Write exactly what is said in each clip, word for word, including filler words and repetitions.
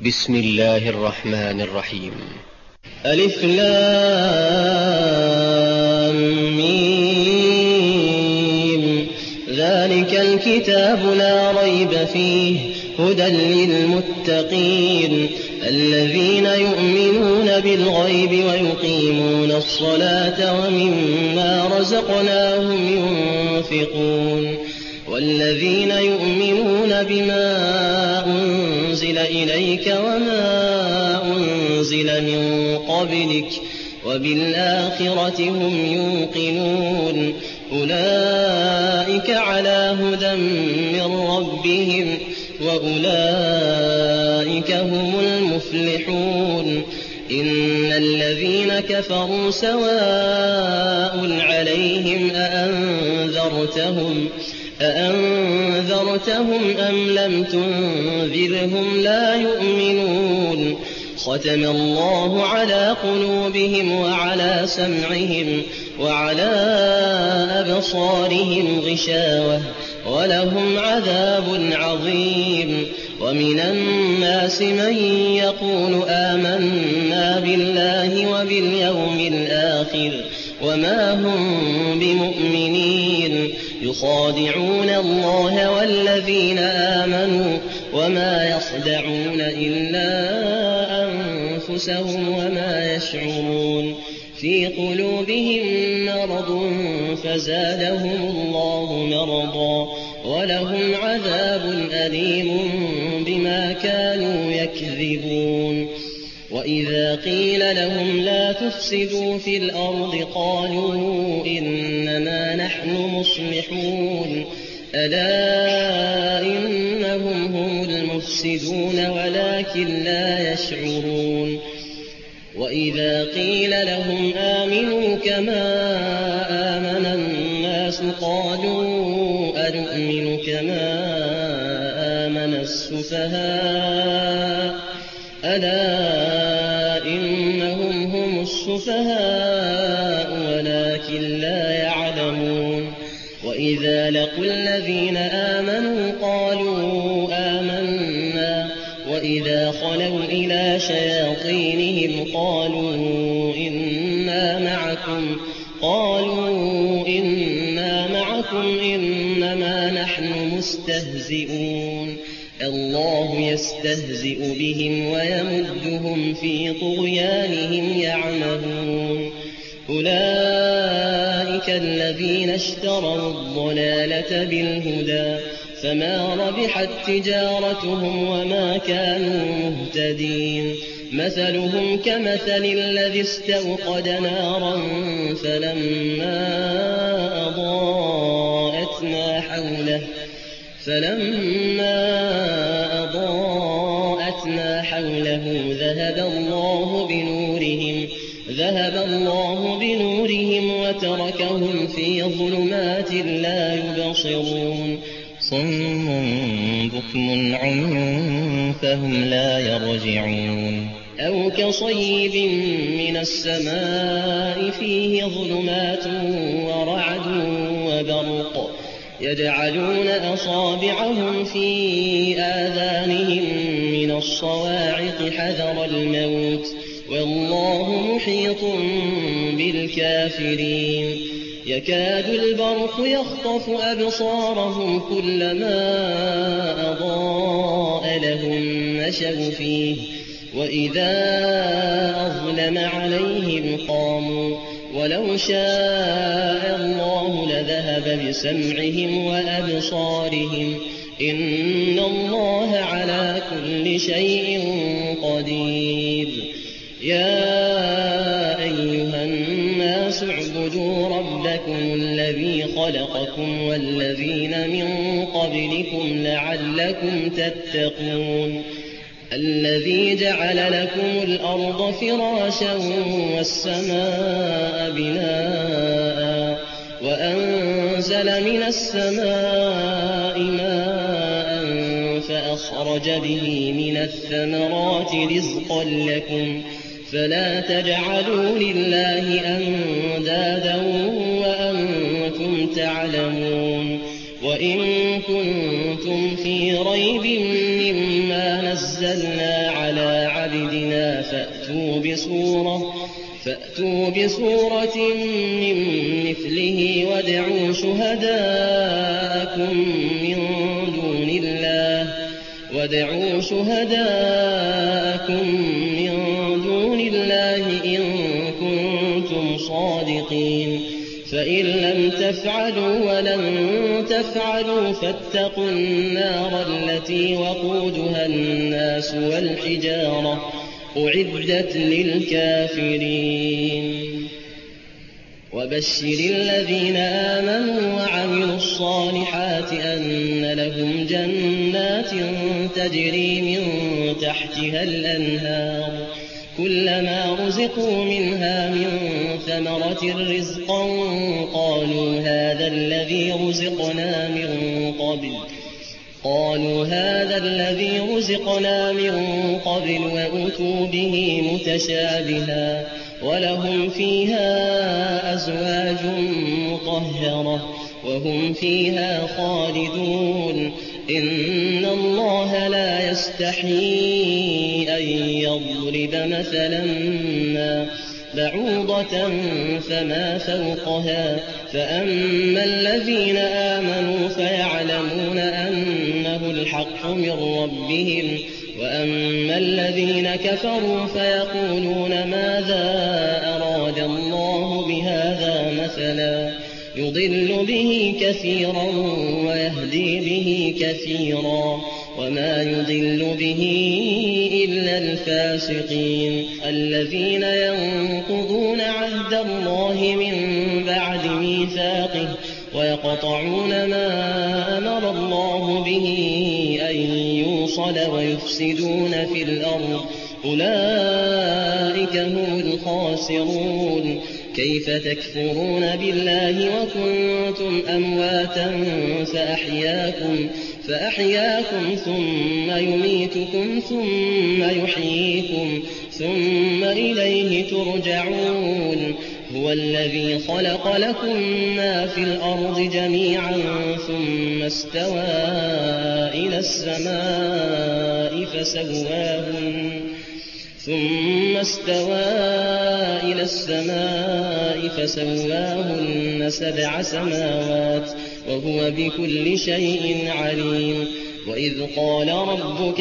بسم الله الرحمن الرحيم. ألف لام ميم. ذلك الكتاب لا ريب فيه هدى للمتقين الذين يؤمنون بالغيب ويقيمون الصلاة ومما رزقناهم ينفقون والذين يؤمنون بما أنزل إليك وما أنزل من قبلك وبالآخرة هم يوقنون أولئك على هدى من ربهم وأولئك هم المفلحون. إن الذين كفروا سواء عليهم أأنذرتهم أأنذرتهم أم لم تنذرهم لا يؤمنون. ختم الله على قلوبهم وعلى سمعهم وعلى أبصارهم غشاوة ولهم عذاب عظيم. ومن الناس من يقول آمنا بالله وباليوم الآخر وما هم بمؤمنين يخادعون الله والذين آمنوا وما يخدعون إلا أنفسهم وما يشعرون. في قلوبهم مرض فزادهم الله مرضا ولهم عذاب أليم بما كانوا يكذبون. وإذا قيل لهم لا تفسدوا في الأرض قالوا إنما نحن مصلحون ألا إنهم هم المفسدون ولكن لا يشعرون. وإذا قيل لهم آمنوا كما آمن الناس قالوا أنؤمن كما آمن السفهاء ألا إنهم هم السفهاء ولكن لا يعلمون. وإذا لقوا الذين آمنوا قالوا آمنا وإذا خلوا إلى شياطينهم قالوا إنا معكم قالوا إنا معكم إنما نحن مستهزئون. الله يستهزئ بهم ويمدهم في طغيانهم يعمهون. أولئك الذين اشتروا الضلالة بالهدى فما ربحت تجارتهم وما كانوا مهتدين. مثلهم كمثل الذي استوقد نارا فلما أضاءت ما حوله فلما أضاءت ما حوله ذهب الله بنورهم ذهب الله بنورهم وتركهم في ظلمات لا يبصرون. صم بكم عمي فهم لا يرجعون. أو كصيب من السماء فيه ظلمات ورعد وبرق يجعلون أصابعهم في آذانهم من الصواعق حذر الموت والله محيط بالكافرين. يكاد البرق يخطف أبصارهم كلما أضاء لهم مشوا فيه وإذا أظلم عليهم قاموا ولو شاء الله لذهب بسمعهم وأبصارهم إن الله على كل شيء قدير. يا أيها الناس اعبدوا ربكم الذي خلقكم والذين من قبلكم لعلكم تتقون. الذي جعل لكم الأرض فراشا والسماء بناء وأنزل من السماء ماء فأخرج به من الثمرات رزقا لكم فلا تجعلوا لله أندادا وأنتم تعلمون. وإن كنتم في ريب مما نزلنا على عبدنا فأتوا بسورة, فأتوا بسورة من مثله وادعوا شهداءكم من دون الله وادعوا شهداءكم من دون الله إن كنتم صادقين فإن لم تفعلوا ولن تفعلوا فاتقوا النار التي وقودها الناس والحجارة أعدت للكافرين وبشر الذين آمنوا وعملوا الصالحات أن لهم جنات تجري من تحتها الأنهار كلما رزقوا منها من ثمرة رزقا قالوا هذا الذي رزقنا من قبل قالوا هذا الذي رزقنا من قبل وأتوا به متشابها ولهم فيها أزواج مطهرة وهم فيها خالدون إن الله لا يستحيي أن يضرب مثلا ما بعوضة فما فوقها فأما الذين آمنوا فيعلمون أنه الحق من ربهم وأما الذين كفروا فيقولون ماذا أراد الله بهذا مثلا يضل به كثيرا ويهدي به كثيرا وما يضل به إلا الفاسقين الذين ينقضون عهد الله من بعد ميثاقه ويقطعون ما أمر الله به أن يوصل ويفسدون في الأرض أولئك هم الخاسرون كيف تكفرون بالله وكنتم أمواتا فأحياكم فأحياكم ثم يميتكم ثم يحييكم ثم إليه ترجعون هو الذي خلق لكم ما في الأرض جميعا ثم استوى إلى السماء فسواهن ثم استوى إلى السماء فسواهن سبع سماوات وهو بكل شيء عليم وإذ قال ربك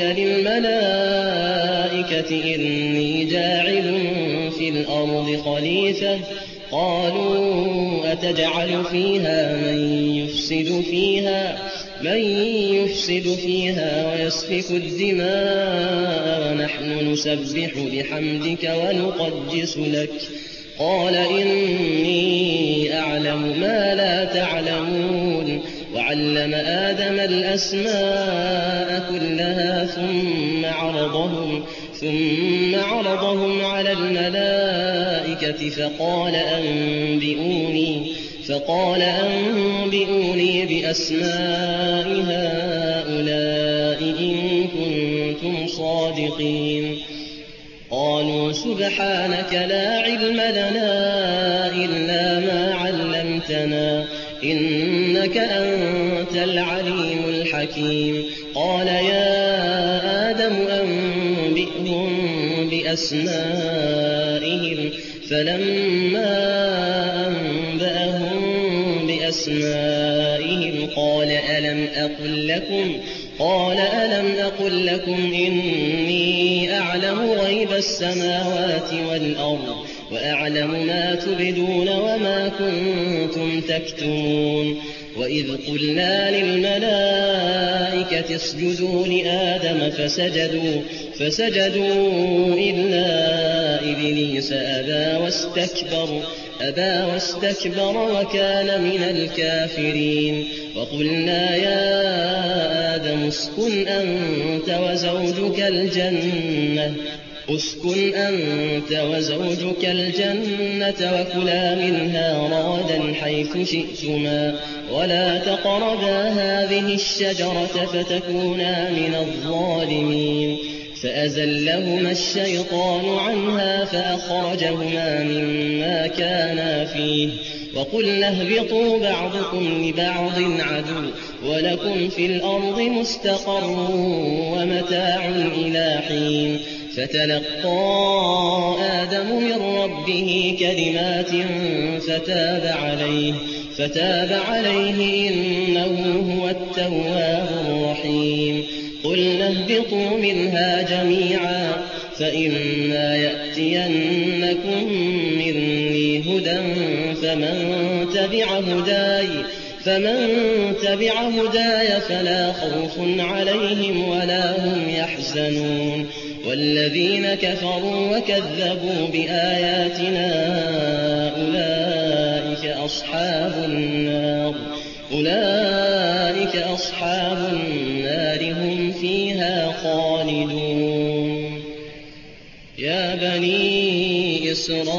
للملائكة إني جاعل في الأرض خليفة قالوا أتجعل فيها من يفسد فيها من يفسد فيها ويسفك الدماء ونحن نسبح بحمدك ونقدس لك قال إني أعلم ما لا تعلمون وعلم آدم الأسماء كلها ثم عرضهم ثم عرضهم على الملائكة فقال أنبئوني فقال أنبئوني بأسماء هؤلاء إن كنتم صادقين قالوا سبحانك لا علم لنا إلا ما علمتنا إنك أنت العليم الحكيم قال يا آدم أنبئهم بأسمائهم فلما أنبأهم بأسمائهم قال ألم أقل لكم قال ألم أقل لكم إني أعلم غيب السماوات والأرض وأعلم ما تبدون وما كنتم تكتمون وإذ قلنا للملائكة اسجدوا لآدم فسجدوا فسجدوا إلا إبليس أبى واستكبر أبى واستكبر وكان من الكافرين وقلنا يا آدم اسكن أنت وزوجك الجنة اسكن أنت وزوجك الجنة وكلا منها رغدا حيث شئتما ولا تقربا هذه الشجرة فتكونا من الظالمين فأزلهما الشيطان عنها فأخرجهما مما كانا فيه وقلنا اهبطوا بعضكم لبعض عدو ولكم في الأرض مستقر ومتاع إلى حين فتلقى آدم من ربه كلمات فتاب عليه فتاب عليه إنه هو التواب الرحيم قلنا اهبطوا منها جميعا فإما يأتينكم مني هدى فمن تبع هداي فمن تبع هداي فلا خوف عليهم ولا هم يحزنون والذين كفروا وكذبوا بآياتنا أولئك أصحاب النار أولئك أصحاب النار هم فيها خالدون يا بني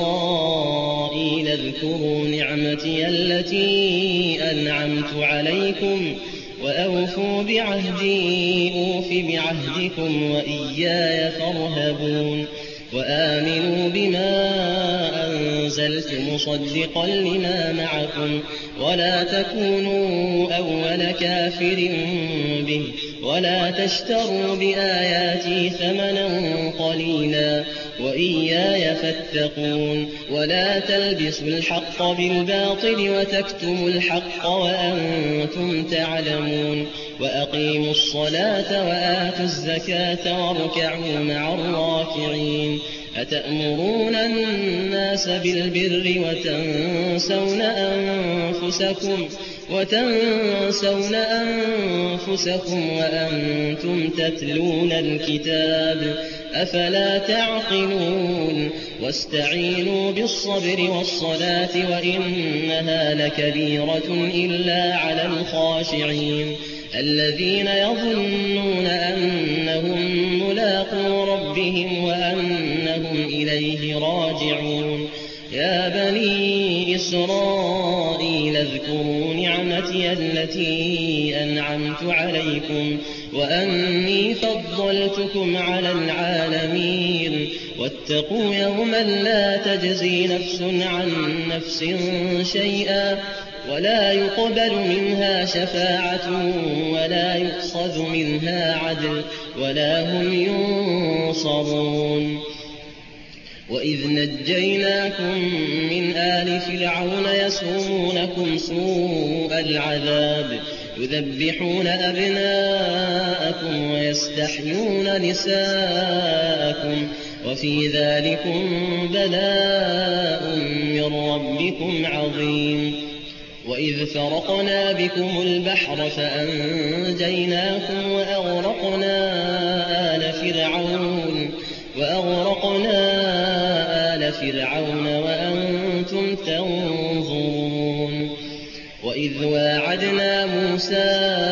إسرائيل اذكروا نعمتي التي أنعمت عليكم وأوفوا بعهدي أوف بعهدكم وإياي فارهبون وآمنوا بما أنزلت مصدقا لما معكم ولا تكونوا أول كافر به ولا تشتروا بآياتي ثمنا قليلا وإياي فاتقون ولا تلبسوا الحق بالباطل وتكتموا الحق وأنتم تعلمون وأقيموا الصلاة وآتوا الزكاة واركعوا مع الراكعين أتأمرون الناس بالبر وتنسون أنفسكم وتنسون أنفسكم وأنتم تتلون الكتاب أفلا تعقلون واستعينوا بالصبر والصلاة وإنها لكبيرة إلا على الخاشعين الذين يظنون أنهم ملاقو ربهم وأنهم إليه راجعون يا بني إسرائيل اذكروا نعمتي التي أنعمت عليكم وأني فضلتكم على العالمين واتقوا يوما لا تجزي نفس عن نفس شيئا ولا يقبل منها شفاعة ولا يؤخذ منها عدل ولا هم ينصرون وإذ نجيناكم من آل فرعون يسومونكم سوء العذاب يذبحون أبناءكم ويستحيون نساءكم وفي ذلكم بلاء من ربكم عظيم وإذ فرقنا بكم البحر فأنجيناكم وأغرقنا آل فرعون وأغرقنا آل فرعون وأنتم تنظرون وإذ واعدنا موسى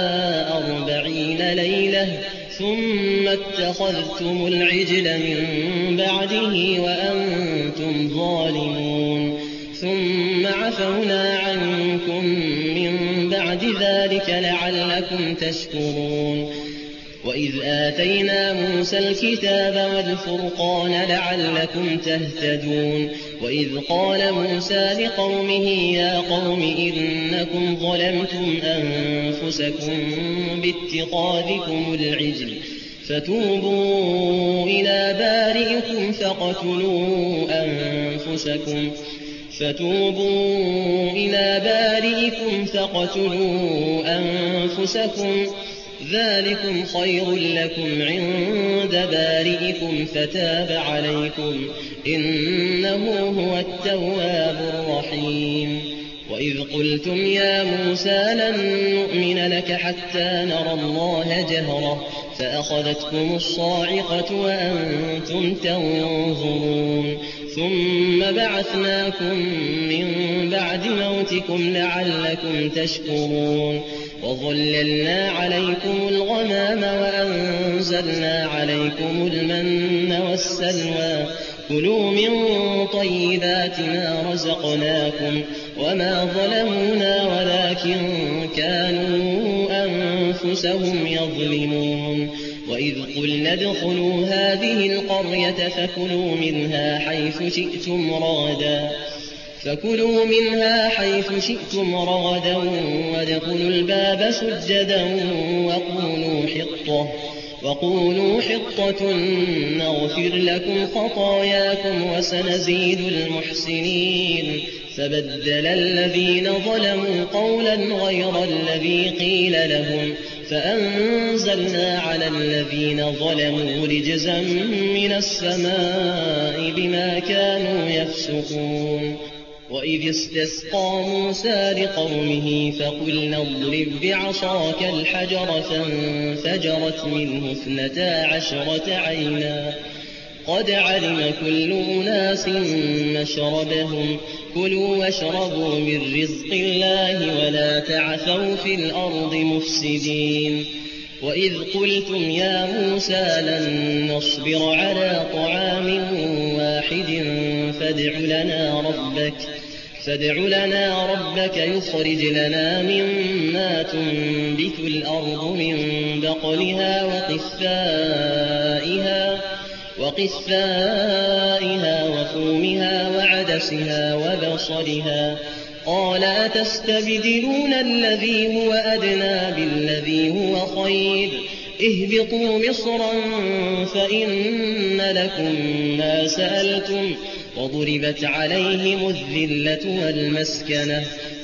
أربعين ليلة ثم اتخذتم العجل من بعده وأنتم ظالمون ثم عفونا عنكم من بعد ذلك لعلكم تشكرون وإذ آتينا موسى الكتاب والفرقان لعلكم تهتدون وإذ قال موسى لقومه يا قوم إنكم ظلمتم أنفسكم باتخاذكم العجل فتوبوا إلى بارئكم فاقتلوا أنفسكم فتوبوا إلى بارئكم فاقتلوا أنفسكم ذلكم خير لكم عند بارئكم فتاب عليكم إنه هو التواب الرحيم وإذ قلتم يا موسى لن نؤمن لك حتى نرى الله جهرة فأخذتكم الصاعقة وأنتم تنظرون ثم بعثناكم من بعد موتكم لعلكم تشكرون وظللنا عليكم الغمام وأنزلنا عليكم المن والسلوى كلوا من طيبات ما رزقناكم وما ظلمونا ولكن كانوا أنفسهم يظلمون وإذ قلنا ادخلوا هذه القرية فكلوا منها حيث شئتم رغدا فكلوا منها حيث شئتم رغدا وادخلوا الباب سجدا وقولوا حطة وقولوا حطة نغفر لكم خطاياكم وسنزيد المحسنين. فبدل الذين ظلموا قولا غير الذي قيل لهم فأنزلنا على الذين ظلموا رجزا من السماء بما كانوا يفسقون. وإذ استسقى موسى لقومه فقلنا اضرب بعصاك الحجر فانفجرت منه اثنتا عشرة عينا قد علم كل أناس مشربهم كلوا واشربوا من رزق الله ولا تعثوا في الأرض مفسدين. وإذ قلتم يا موسى لن نصبر على طعام واحد فادع لنا ربك فادع لنا ربك يخرج لنا مما تنبت الأرض من بقلها وقثائها وقثائها وفومها وعدسها وبصلها قال أتستبدلون الذي هو أدنى بالذي هو خير اهبطوا مصرا فإن لكم ما سألتم وضربت عليهم الذلة والمسكنة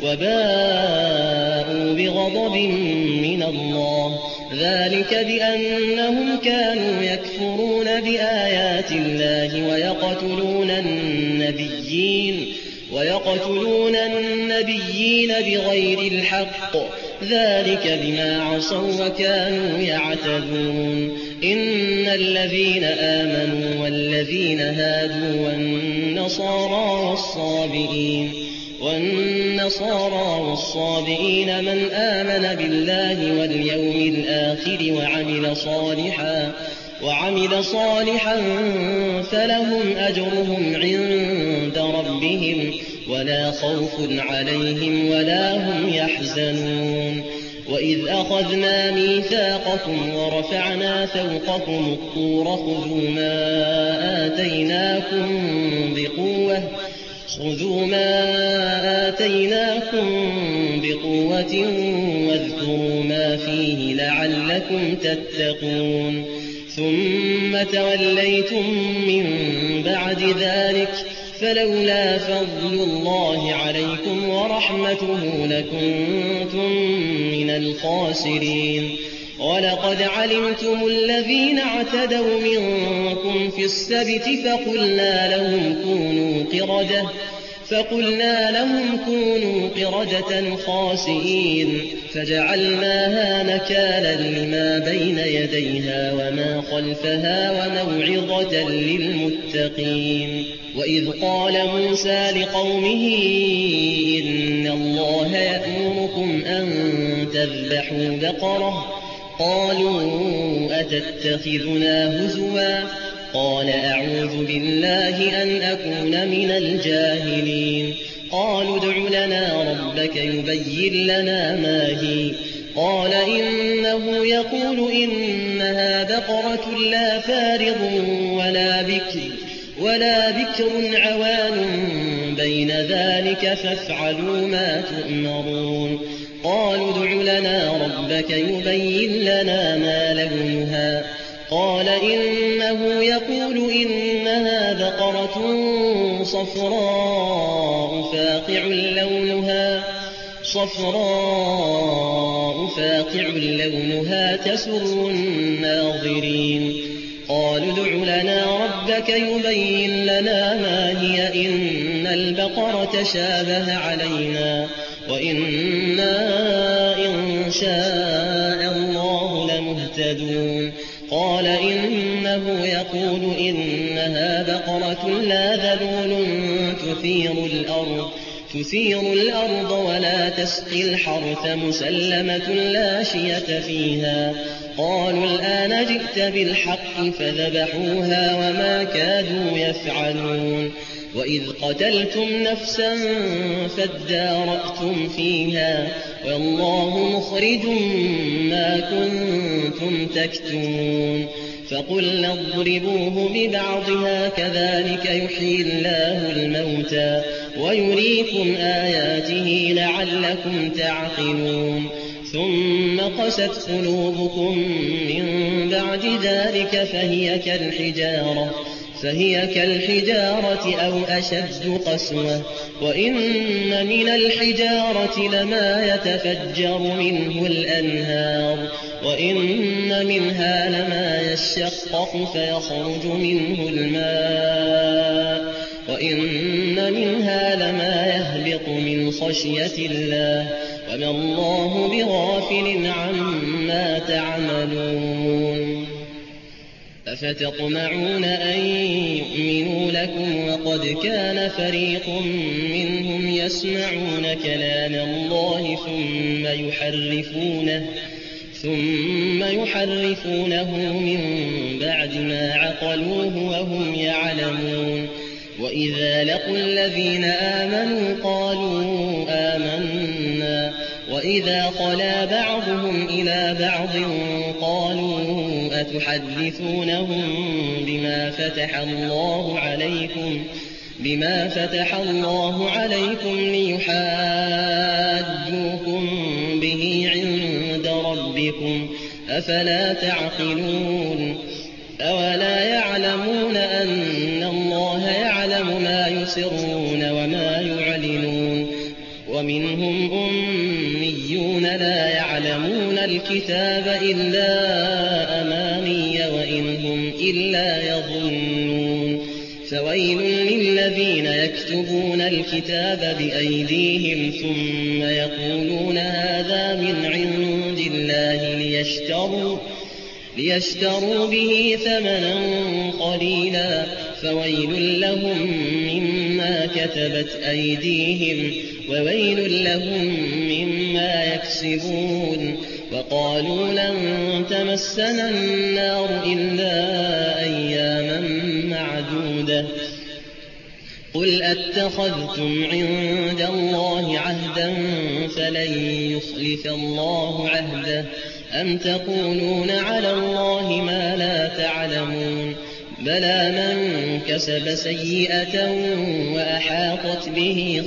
وباءوا بغضب من الله ذلك بأنهم كانوا يكفرون بآيات الله ويقتلون النبيين ويقتلون النبيين بغير الحق ذلك بما عصوا وكانوا يعتدون. إن الذين آمنوا والذين هادوا والنصارى والصابئين والنصارى والصابئين من آمن بالله واليوم الآخر وعمل صالحا وعمل صالحا فلهم أجرهم عند ربهم ولا خوف عليهم ولا هم يحزنون. وإذ أخذنا ميثاقكم ورفعنا فوقكم الطور خذوا ما آتيناكم بقوة خذوا ما آتيناكم بقوة واذكروا ما فيه لعلكم تتقون. ثم توليتم من بعد ذلك فلولا فضل الله عليكم ورحمته لكنتم من الخاسرين. ولقد علمتم الذين اعتدوا منكم في السبت فقلنا لهم كونوا قردة فقلنا لهم كونوا قردة خاسئين فجعلناها نكالا لما بين يديها وما خلفها وموعظة للمتقين. وإذ قال موسى لقومه إن الله يأمركم أن تذبحوا بقرة قالوا أتتخذنا هزوا قال أعوذ بالله أن أكون من الجاهلين. قالوا ادع لنا ربك يبين لنا ما هي قال إنه يقول إنها بقرة لا فارض ولا بكر ولا بكر عوان بين ذلك فافعلوا ما تؤمرون. قالوا ادع لنا ربك يبين لنا ما لونها قال إنه يقول إنها بقرة صفراء فاقع لونها صفراء فاقع لونها تسر الناظرين. قالوا ادع لنا ربك يبين لنا ما هي إن البقرة شابه علينا وإنا إن شاء الله لمهتدون. قال إنه يقول إنها بقرة لا ذلول تثير الأرض تثير الأرض ولا تسقي الحرث مسلمة لا شية فيها. قالوا الآن جئت بالحق فذبحوها وما كادوا يفعلون. وإذ قتلتم نفسا فادارأتم فيها والله مخرج ما كنتم تكتمون. فقلنا اضربوه ببعضها كذلك يحيي الله الموتى ويريكم آياته لعلكم تعقلون ثم قست قلوبكم من بعد ذلك فهي كالحجارة فهي كالحجارة أو أشد قسوة وإن من الحجارة لما يتفجر منه الأنهار وإن منها لما يشقق فيخرج منه الماء وإن منها لما يهبط من خشية الله وما الله بغافل عما تعملون أفتطمعون أن يؤمنوا لكم وقد كان فريق منهم يسمعون كلام الله ثم يحرفونه ثم يحرفونه من بعد ما عقلوه وهم يعلمون وإذا لقوا الذين آمنوا قالوا آمنا وإذا خلا بعضهم إلى بعض قالوا أتحدثونهم بما فتح الله عليكم بما فتح الله عليكم ليحاجوكم به عند ربكم أفلا تعقلون أولا يعلمون أن الله يعلم ما يسرون وما يعلنون ومنهم أميون لا يعلمون الكتاب إلا أماني وإن هم إلا يظنون فويل للذين يكتبون الكتاب بأيديهم ثم يقولون هذا من عند الله ليشتروا ليشتروا به ثمنا قليلا فويل لهم مما كتبت أيديهم وويل لهم مما يكسبون وقالوا لن تمسنا النار إلا أياما معدودة قل أتخذتم عند الله عهدا فلن يخلف الله عهده أم تقولون على الله ما لا تعلمون بلى من كسب سيئة وأحاطت به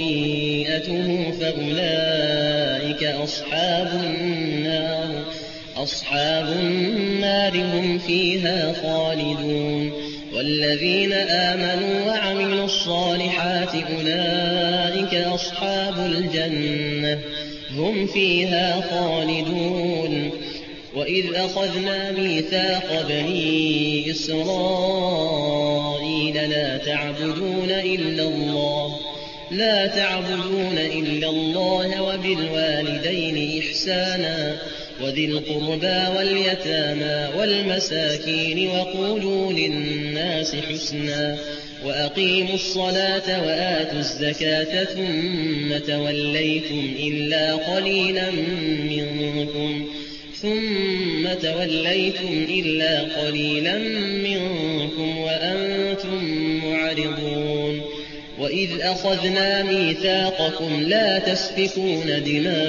خطيئته فأولئك أصحاب النار أصحاب النار هم فيها خالدون والذين آمنوا وعملوا الصالحات أولئك أصحاب الجنة هم فيها خالدون وإذ أخذنا ميثاق بني إسرائيل لا تعبدون إلا الله لا تعبدون إلا الله وبالوالدين إحسانا وذي القربى واليتامى والمساكين وقولوا للناس حسنا وأقيموا الصلاة وآتوا الزكاة ثم توليتم إلا قليلا منكم ثم توليتم إلا قليلا منكم وأنتم معرضون وإذ أخذنا ميثاقكم لا تسفكون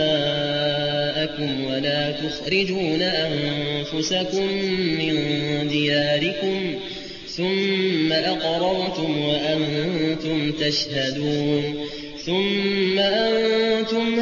دماءكم ولا تخرجون أنفسكم من دياركم ثم أقررتم وأنتم تشهدون ثم أنتم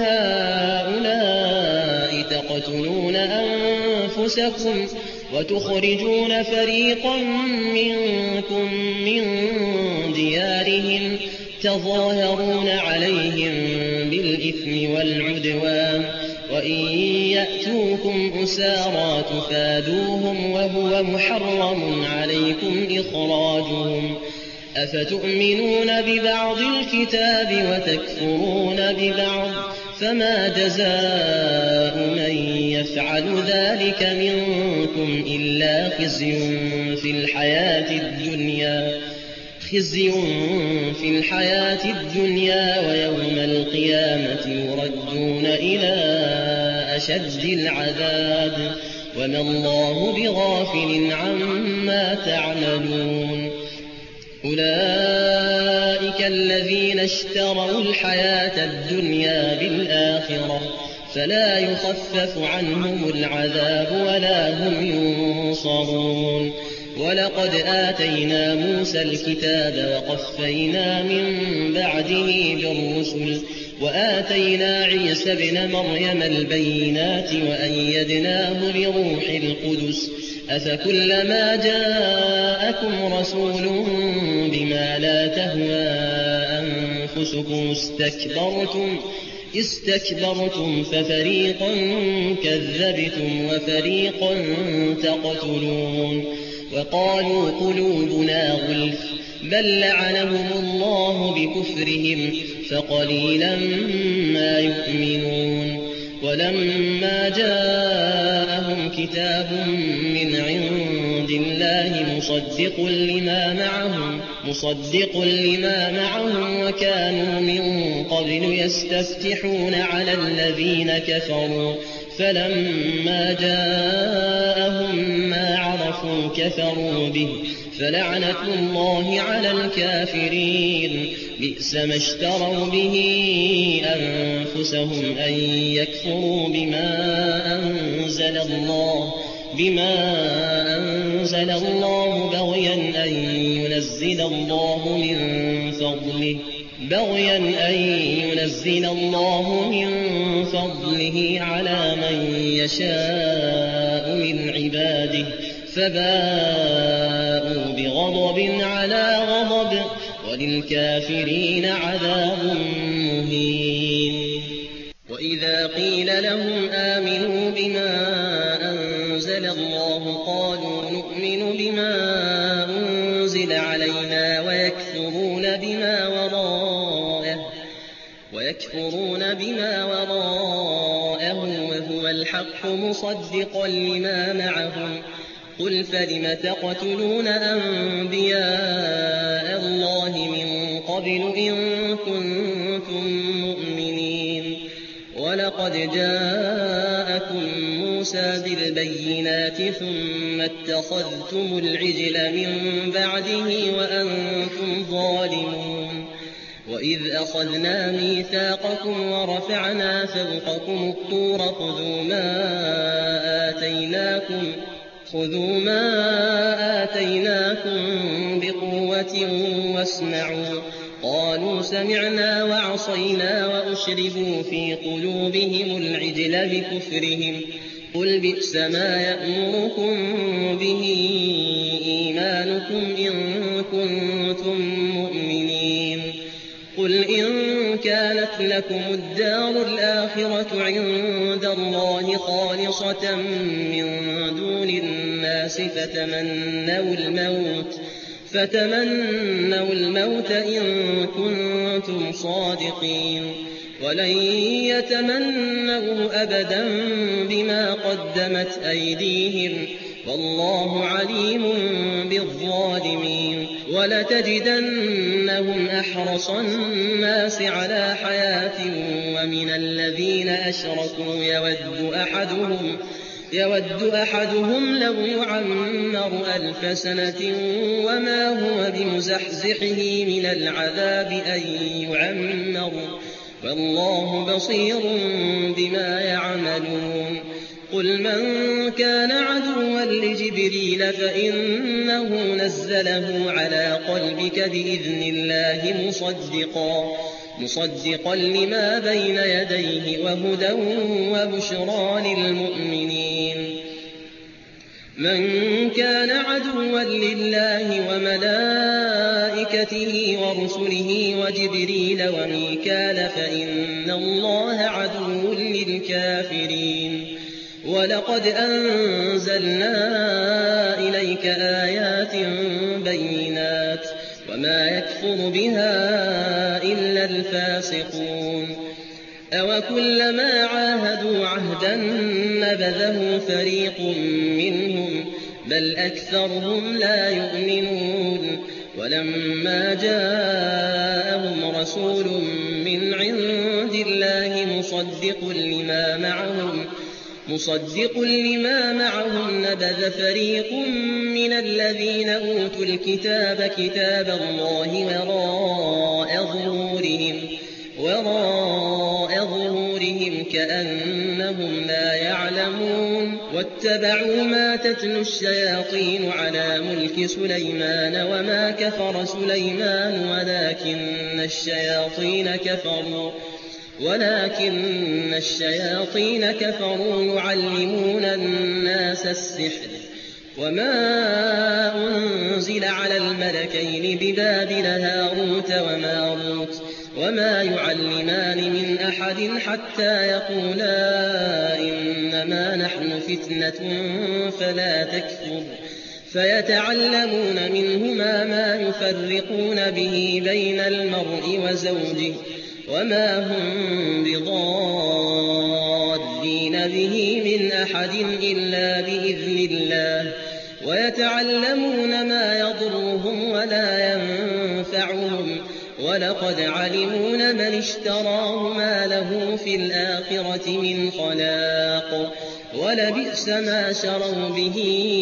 هؤلاء تقتلون أنفسكم وتخرجون فريقا منكم من ديارهم تظاهرون عليهم بالإثم والعدوان وإن يأتوكم أسارى تفادوهم وهو محرم عليكم إخراجهم أفتؤمنون ببعض الكتاب وتكفرون ببعض فما جزاء من يفعل ذلك منكم إلا خزي في الحياة الدنيا خزي في الحياة الدنيا ويوم القيامة يردون إلى أشد العذاب وما الله بغافل عما تعملون أولئك الذين اشتروا الحياة الدنيا بالآخرة فلا يخفف عنهم العذاب ولا هم ينصرون ولقد آتينا موسى الكتاب وقفينا من بعده بالرسل وآتينا عيسى ابن مريم البينات وأيدناه بروح القدس أفكلما جاءكم رسول بما لا تهوى أنفسكم استكبرتم استكبرتم ففريقا كذبتم وفريقا تقتلون وقالوا قلوبنا غلف بل لعنهم الله بكفرهم فقليلا ما يؤمنون ولما جاءهم كتاب من عند الله مصدق لما معهم مصدق لما معهم وكانوا من قبل يستفتحون على الذين كفروا فلما جاءهم ما عرفوا كفروا به فلعنة الله على الكافرين بئس ما اشتروا به أنفسهم أن يكفروا بما أنزل الله بما أنزل الله بغيا أن ينزل الله من فضله بغيا أن ينزل الله من فضله على من يشاء من عباده فباءوا بغضب على غضب وللكافرين عذاب مهين. وإذا قيل لهم آمنوا بما أنزل الله قالوا نؤمن بما أنزل علينا ويكفرون بما وراءه ويكفرون بما وراءه وهو الحق مصدقا لما معهم قل فلم تقتلون أنبياء الله من قبل إن كنتم مؤمنين ولقد جاءكم موسى بالبينات ثم اتخذتم العجل من بعده وأنتم ظالمون وإذ أخذنا ميثاقكم ورفعنا فوقكم الطور خذوا ما آتيناكم خذوا ما آتيناكم بقوة واسمعوا قالوا سمعنا وعصينا وأشربوا في قلوبهم العجل بكفرهم قل بئس ما يأمركم به إيمانكم إن كنتم مؤمنين قل إن كانت لكم الدار الآخرة عند الله خالصة من دون الناس فتمنوا الموت فتمنوا الموت إن كنتم صادقين ولن يتمنوه أبدا بما قدمت أيديهم والله عليم بالظالمين ولتجدنهم أحرص الناس على حياة ومن الذين أشركوا يود أحدهم يود أحدهم لو يعمر ألف سنة وما هو بمزحزحه من العذاب أن يعمر والله بصير بما يعملون قل من كان عدوا لجبريل فإنه نزله على قلبك بإذن الله مصدقا مصدقا لما بين يديه وهدى وبشرى للمؤمنين من كان عدوا لله وملائكته ورسله وجبريل وميكال فإن الله عدو للكافرين ولقد أنزلنا إليك آيات بينات وما يكفر بها إلا الفاسقون أوكلما عاهدوا عهدا نبذه فريق منهم بل أكثرهم لا يؤمنون ولما جاءهم رسول من عند الله مصدق لما معهم مصدق لما معهم نبذ فريق من الذين أوتوا الكتاب كتاب الله وراء ظهورهم وراء ظهورهم وجوههم كأنهم لا يعلمون واتبعوا ما تتلو الشياطين على ملك سليمان وما كفر سليمان ولكن الشياطين كفروا ولكن الشياطين كفروا يعلمون الناس السحر وما أنزل على الملكين ببابل هاروت وماروت وما يعلمان من أحد حتى يقولا إنما نحن فتنة فلا تكفر فيتعلمون منهما ما يفرقون به بين المرء وزوجه وما هم بضارين به من أحد إلا بإذن الله ويتعلمون ما يضرهم ولا ينفعهم ولقد علموا لمن اشتراه ما له في الآخرة من خلاق ولبئس ما شروا به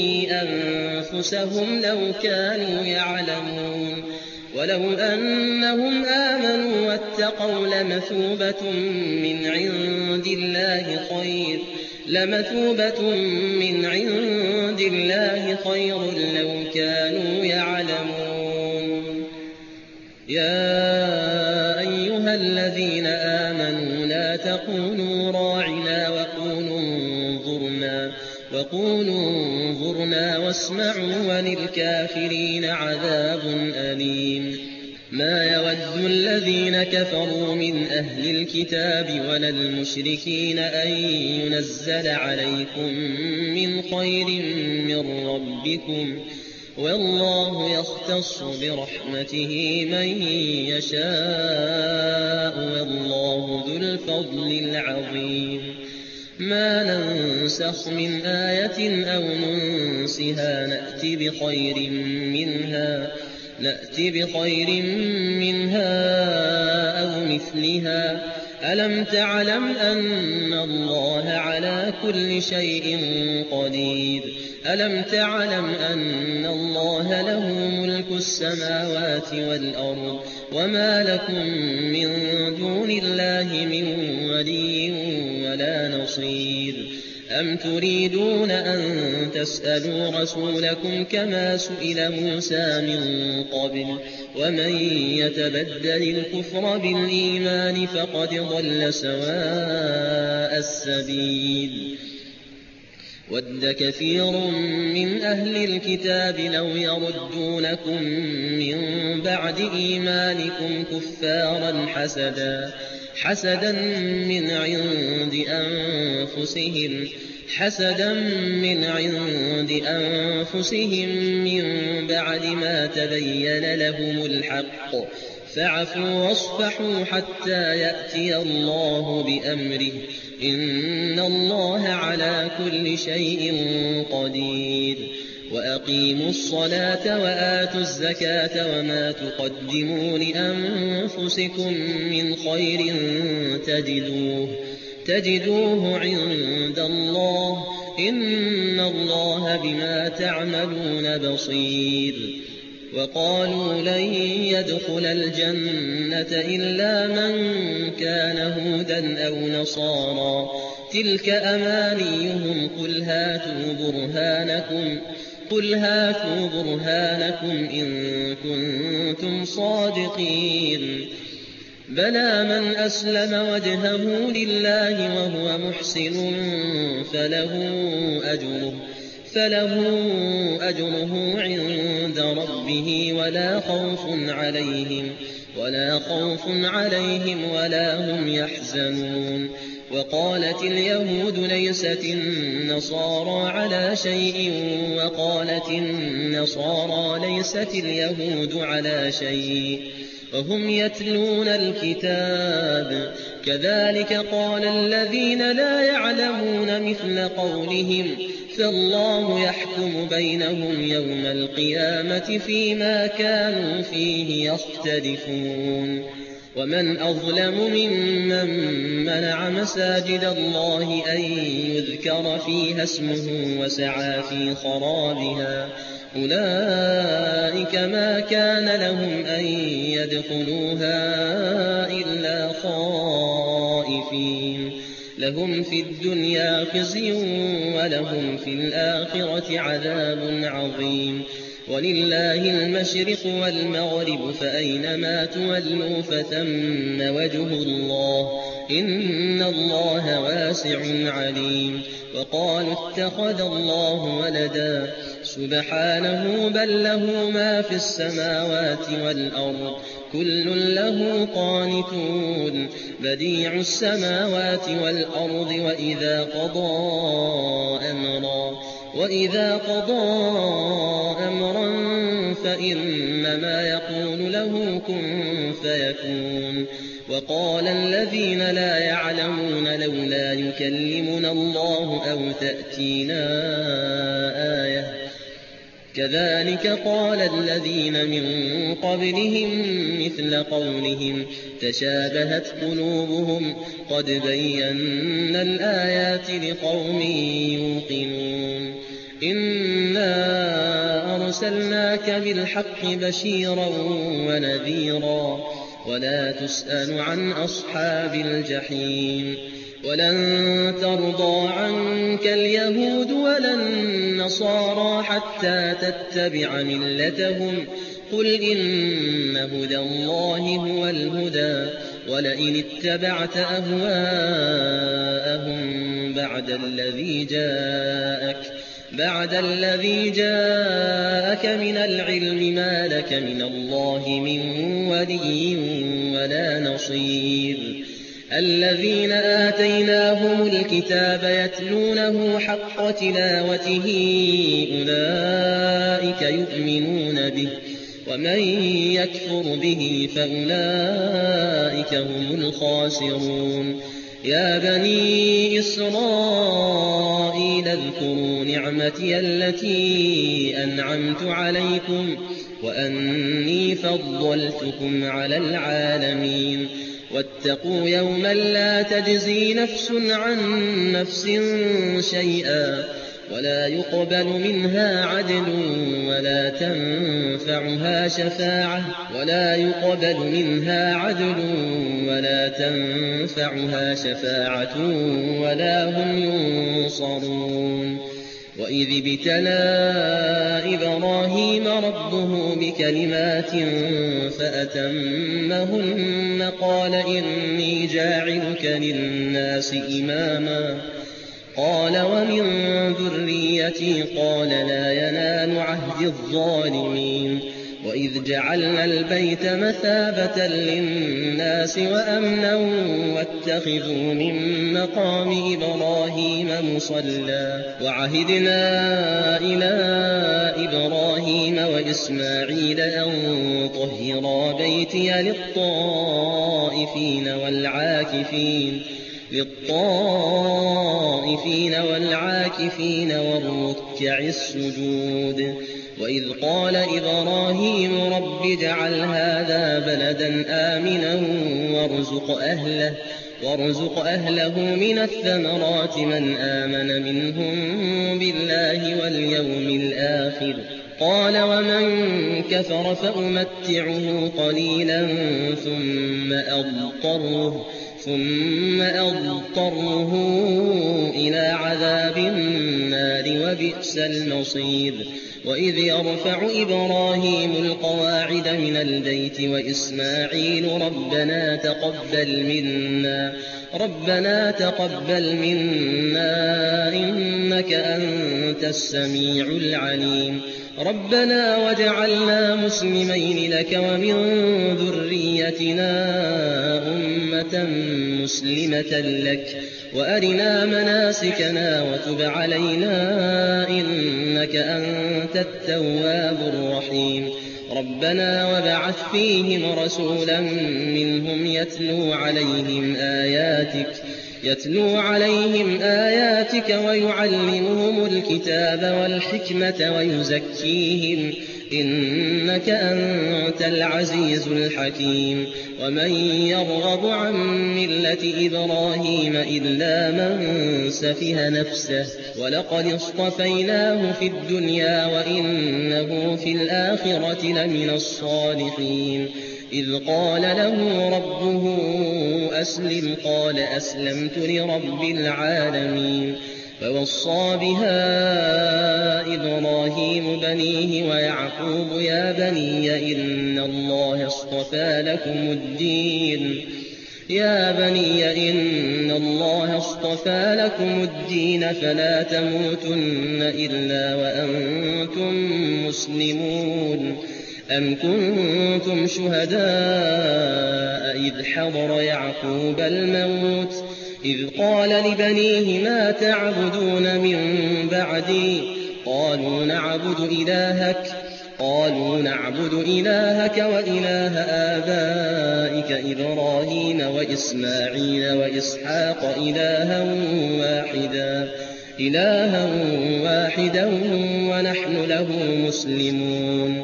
أنفسهم لو كانوا يعلمون ولو أنهم آمنوا واتقوا لمثوبة من عند الله خير لمثوبة من عند الله خير لو كانوا يعلمون يا أيها الذين آمنوا لا تقولوا راعنا وقولوا انظرنا وقولوا انظرنا واسمعوا وللكافرين عذاب أليم ما يود الذين كفروا من أهل الكتاب ولا المشركين أن ينزل عليكم من خير من ربكم والله يختص برحمته من يشاء والله ذو الفضل العظيم ما ننسخ من آية أو ننسها نأت بخير منها نأت بخير منها أو مثلها ألم تعلم أن الله على كل شيء قدير ألم تعلم أن الله له ملك السماوات والأرض وما لكم من دون الله من ولي ولا نصير أم تريدون أن تسألوا رسولكم كما سئل موسى من قبل ومن يتبدل الكفر بالإيمان فقد ضل سواء السبيل ود كثير من أهل الكتاب لو يردونكم من بعد إيمانكم كفارا حسدا حسدا من عند أنفسهم حسدا من عند أنفسهم من بعد ما تبين لهم الحق فاعفوا واصفحوا حتى يأتي الله بأمره إن الله على كل شيء قدير وأقيموا الصلاة وآتوا الزكاة وما تقدموا لأنفسكم من خير تجدوه تجدوه عند الله إن الله بما تعملون بصير وقالوا لن يدخل الجنة إلا من كان هودا أو نصارى تلك أمانيهم قل هاتوا برهانكم قل هاتوا برهانكم إن كنتم صادقين بلى من أسلم وجهه لله وهو محسن فله أجره فله أجره عند ربه ولا خوف عليهم ولا خوف عليهم ولا هم يحزنون وقالت اليهود ليست النصارى على شيء وقالت النصارى ليست اليهود على شيء وهم يتلون الكتاب كذلك قال الذين لا يعلمون مثل قولهم فالله يحكم بينهم يوم القيامة فيما كانوا فيه يختلفون ومن أظلم ممن منع مساجد الله أن يذكر فيها اسمه وسعى في خرابها أولئك ما كان لهم أن يدخلوها إلا خائفين لهم في الدنيا خزي ولهم في الآخرة عذاب عظيم ولله المشرق والمغرب فأينما تولوا فثم وجه الله إن الله واسع عليم وقالوا اتخذ الله ولدا سبحانه بل له ما في السماوات والأرض كل له قانتون بديع السماوات والأرض وإذا قضى أمرا وإذا قضى أمرا فإنما يقول له كن فيكون وقال الذين لا يعلمون لولا يكلمنا الله أو تأتينا آية كذلك قال الذين من قبلهم مثل قولهم تشابهت قلوبهم قد بينا الآيات لقوم يوقنون إنا أرسلناك بالحق بشيرا ونذيرا ولا تسأل عن أصحاب الجحيم ولن ترضى عنك اليهود ولا النصارى حتى تتبع ملتهم قل إن هدى الله هو الهدى ولئن اتبعت أهواءهم بعد الذي جاءك بعد الذي جاءك من العلم ما لك من الله من ولي ولا نصير الذين آتيناهم الكتاب يتلونه حق تلاوته أولئك يؤمنون به ومن يكفر به فأولئك هم الخاسرون يا بني إسرائيل اذكروا نعمتي التي أنعمت عليكم وأني فضلتكم على العالمين واتقوا يوما لا تجزي نفس عن نفس شيئا ولا يقبل منها عدل ولا تنفعها شفاعة ولا يقبل منها عدل ولا تنفعها شفاعة ولا هم ينصرون وإذ ابتلى إبراهيم ربه بكلمات فأتمهن قال إني جاعلك للناس إماما قال ومن ذريتي قال لا ينال عهد الظالمين وإذ جعلنا البيت مثابة للناس وأمنا واتخذوا من مقام إبراهيم مصلى وعهدنا إلى إبراهيم وإسماعيل أن طهرا بيتي للطائفين والعاكفين للطائفين والعاكفين والركع السجود وإذ قال إبراهيم رب اجعل هذا بلدا آمنا وارزق أهله وارزق أهله من الثمرات من آمن منهم بالله واليوم الآخر قال ومن كفر فأمتعه قليلا ثم أضطره ثم أضطره إلى عذاب النار وبئس المصير وإذ يرفع إبراهيم القواعد من البيت وإسماعيل ربنا تقبل منا ربنا تقبل منا إنك أنت السميع العليم ربنا واجعلنا مسلمين لك ومن ذريتنا أمة مسلمة لك وأرنا مناسكنا وتب علينا إنك أنت التواب الرحيم ربنا وابعث فيهم رسولا منهم يتلو عليهم آياتك يتلو عليهم آياتك ويعلمهم الكتاب والحكمة ويزكيهم إنك أنت العزيز الحكيم ومن يرغب عن ملة إبراهيم إلا من سفه نفسه ولقد اصطفيناه في الدنيا وإنه في الآخرة لمن الصالحين إذ قال له ربه أسلم قال أسلمت لرب العالمين فوصى بها إبراهيم بنيه ويعقوب يا بني إن الله اصطفى لكم الدين يا بني إن الله اصطفى لكم الدين فلا تموتن إلا وأنتم مسلمون أم كنتم شهداء إذ حضر يعقوب الموت إذ قال لبنيه ما تعبدون من بعدي قالوا نعبد إلهك قالوا نعبد إلهك وإله آبائك إبراهيم وإسماعيل وإسحاق إلها واحدا إلها واحدا ونحن له مسلمون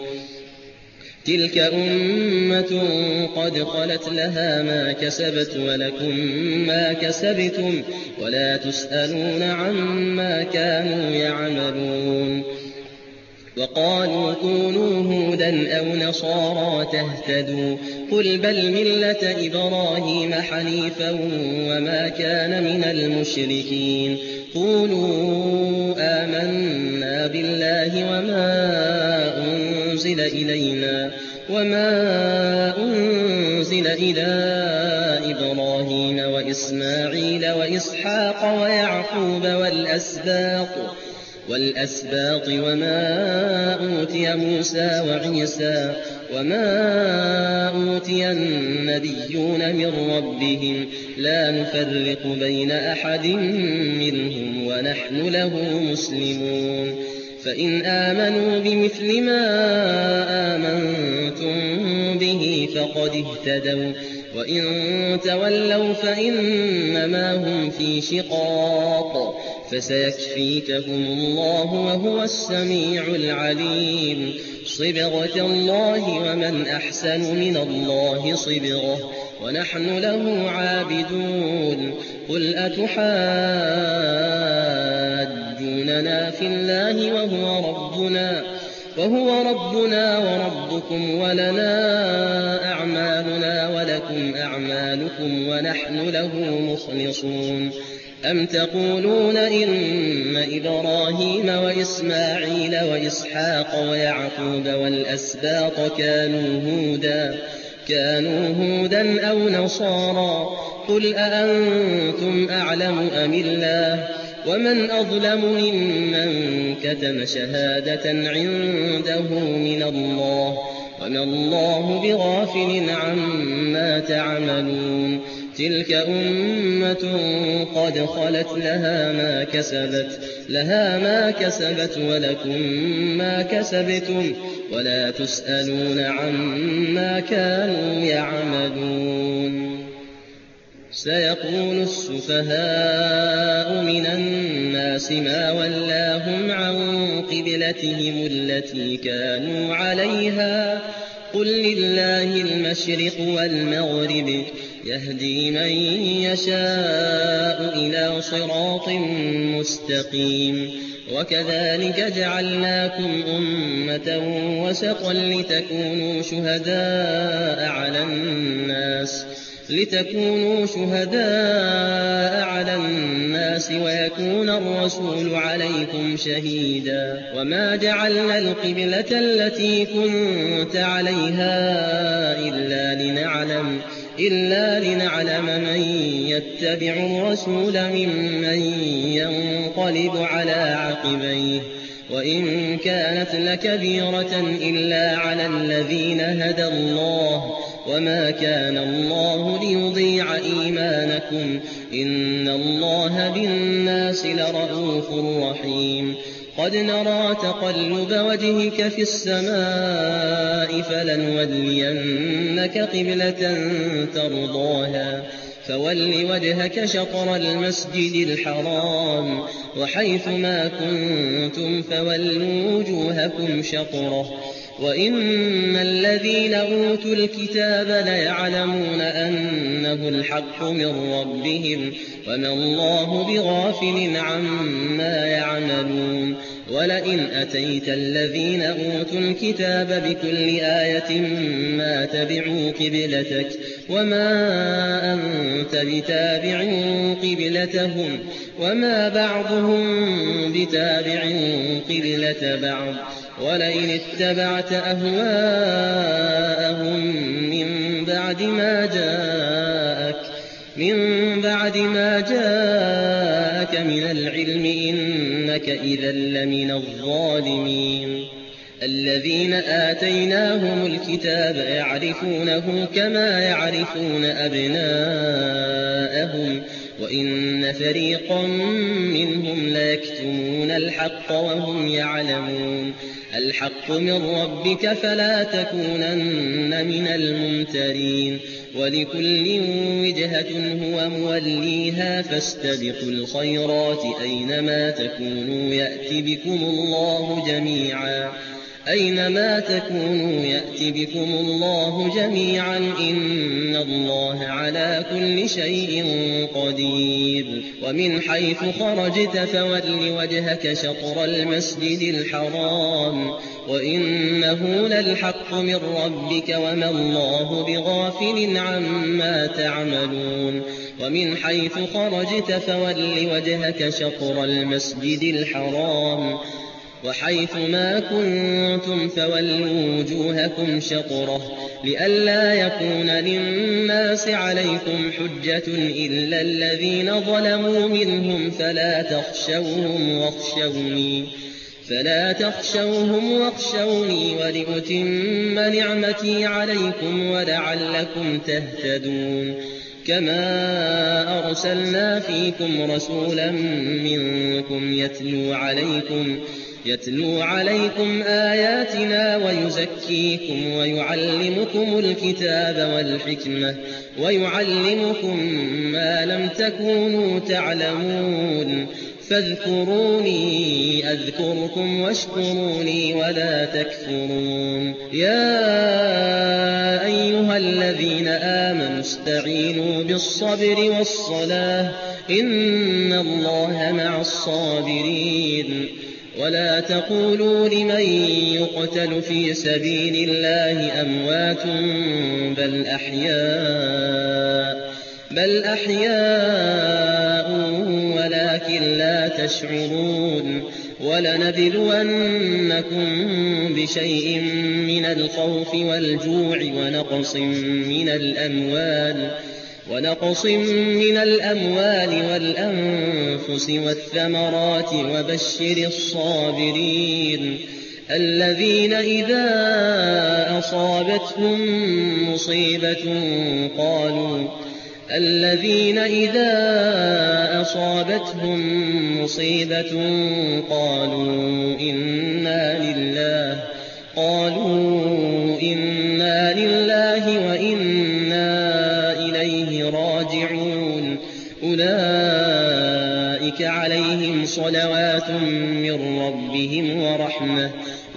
تلك أمة قد خلت لها ما كسبت ولكم ما كسبتم ولا تسألون عما كانوا يعملون وقالوا كونوا هودا أو نصارى تهتدوا قل بل ملة إبراهيم حنيفا وما كان من المشركين قولوا آمنا بالله وما أنزل إلينا وما أنزل إلى إبراهيم وإسماعيل وإسحاق ويعقوب والأسباط والأسباط وما أوتي موسى وعيسى وما أوتي النبيون من ربهم لا نفرق بين أحد منهم ونحن له مسلمون فإن آمنوا بمثل ما آمنتم به فقد اهتدوا وإن تولوا فإنما هم في شقاق فسيكفيكهم الله وهو السميع العليم صبغة الله ومن أحسن من الله صبغة ونحن له عابدون قل أتحاجوننا في الله وهو ربنا وهو ربنا وربكم ولنا أعمالنا ولكم أعمالكم ونحن له مخلصون أم تقولون إن إبراهيم وإسماعيل وإسحاق ويعقوب والأسباط كانوا هودا كانوا هودا أو نصارى قل أأنتم أعلم أم الله ومن أظلم ممن كتم شهادة عنده من الله وما الله بغافل عما تعملون تلك أمة قد خلت لها ما كسبت لها ما كسبت ولكم ما كسبتم ولا تسألون عما كانوا يعملون سيقول السفهاء من الناس ما ولاهم عن قبلتهم التي كانوا عليها قل لله المشرق والمغرب يهدي من يشاء إلى صراط مستقيم وكذلك جعلناكم أمة وسطا لتكونوا شهداء على الناس لتكونوا شهداء على الناس ويكون الرسول عليكم شهيدا وما جعلنا القبلة التي كنت عليها إلا لنعلم إلا لنعلم من يتبع الرسول ممن ينقلب على عقبيه وإن كانت لكبيرة إلا على الذين هدى الله وما كان الله ليضيع إيمانكم إن الله بالناس لرءوف رحيم قد نرى تقلب وجهك في السماء فلنولينك قبلة ترضاها فول وجهك شطر المسجد الحرام وحيث ما كنتم فولوا وجوهكم شطره وإن الذين أوتوا الكتاب ليعلمون أنه الحق من ربهم وما الله بغافل عما يعملون ولئن أتيت الذين أوتوا الكتاب بكل آية ما تبعوا قبلتك وما أنت بتابع قبلتهم وما بعضهم بتابع قبلة بعض ولئن اتبعت أهواءهم من بعد ما جاءك من بعد ما جاءك من العلم إنك إذا لمن الظالمين الذين آتيناهم الكتاب يعرفونه كما يعرفون أبناءهم وإن فريقا منهم ليكتمون الحق وهم يعلمون الحق من ربك فلا تكونن من الممترين ولكل وجهة هو موليها فاستبقوا الخيرات أينما تكونوا يأت بكم الله جميعا أينما تكونوا يأت بكم الله جميعا إن الله على كل شيء قدير ومن حيث خرجت فول وجهك شطر المسجد الحرام وإنه للحق من ربك وما الله بغافل عما تعملون ومن حيث خرجت فول وجهك شطر المسجد الحرام وحيث ما كنتم فولوا وجوهكم شطره لئلا يكون للناس عليكم حجة إلا الذين ظلموا منهم فلا تخشوهم واخشوني فلا تخشوهم واخشوني ولأتم نعمتي عليكم ولعلكم تهتدون كما أرسلنا فيكم رسولا منكم يتلو عليكم يتلو عليكم آياتنا ويزكيكم ويعلمكم الكتاب والحكمة ويعلمكم ما لم تكونوا تعلمون فاذكروني أذكركم واشكروا لي ولا تكفرون يا أيها الذين آمنوا استعينوا بالصبر والصلاة إن الله مع الصابرين ولا تقولوا لمن يقتل في سبيل الله أموات بل أحياء بل أحياء ولكن لا تشعرون ولنبلونكم بشيء من الخوف والجوع ونقص من الأموال ونقص من الأموال والأنفس والثمرات وبشر الصابرين الذين إذا أصابتهم مصيبة قالوا الذين إذا أصابتهم مصيبة قالوا إنا لله قالوا إنا لله وإنا إليه راجعون أولئك عليهم صلوات من ربهم ورحمة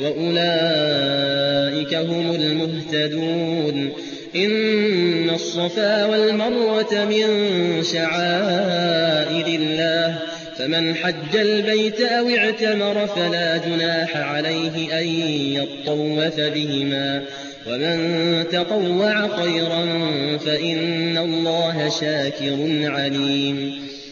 وأولئك هم المهتدون إن الصفا والمروة من شعائر الله فمن حج البيت أو اعتمر فلا جناح عليه أن يطوف بهما ومن تطوع خيرا فإن الله شاكر عليم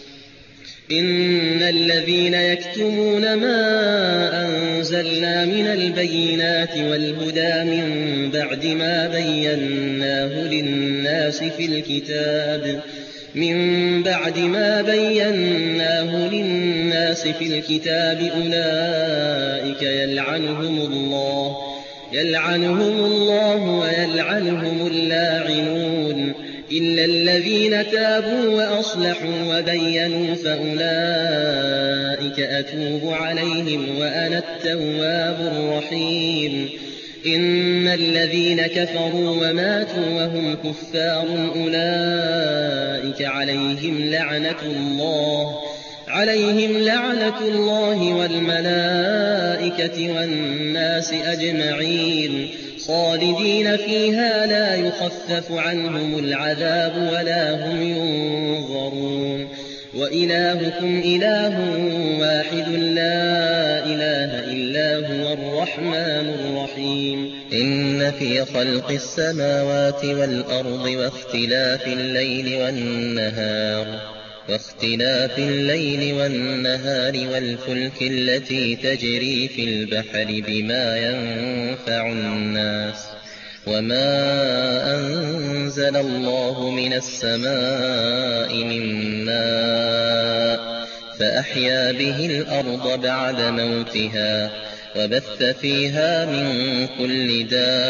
إن الذين يكتمون ما أنزلنا من البينات والهدى من بعد ما بيناه للناس في الكتاب من بعد ما بيناه للناس في الكتاب أولئك يلعنهم الله يلعنهم الله ويلعنهم اللاعنون إلا الذين تابوا وأصلحوا وبينوا فأولئك أتوب عليهم وأنا التواب الرحيم إن الذين كفروا وماتوا وهم كفار أولئك عليهم لعنة الله عليهم لعنة الله والملائكة والناس أجمعين خالدين فيها لا يخفف عنهم العذاب ولا هم ينظرون وإلهكم إله واحد لا إله إلا هو الرحمن الرحيم إن في خلق السماوات والأرض واختلاف الليل والنهار واختلاف الليل والنهار والفلك التي تجري في البحر بما ينفع الناس وما أنزل الله من السماء من ماء فأحيا به الأرض بعد موتها وبث فيها من كل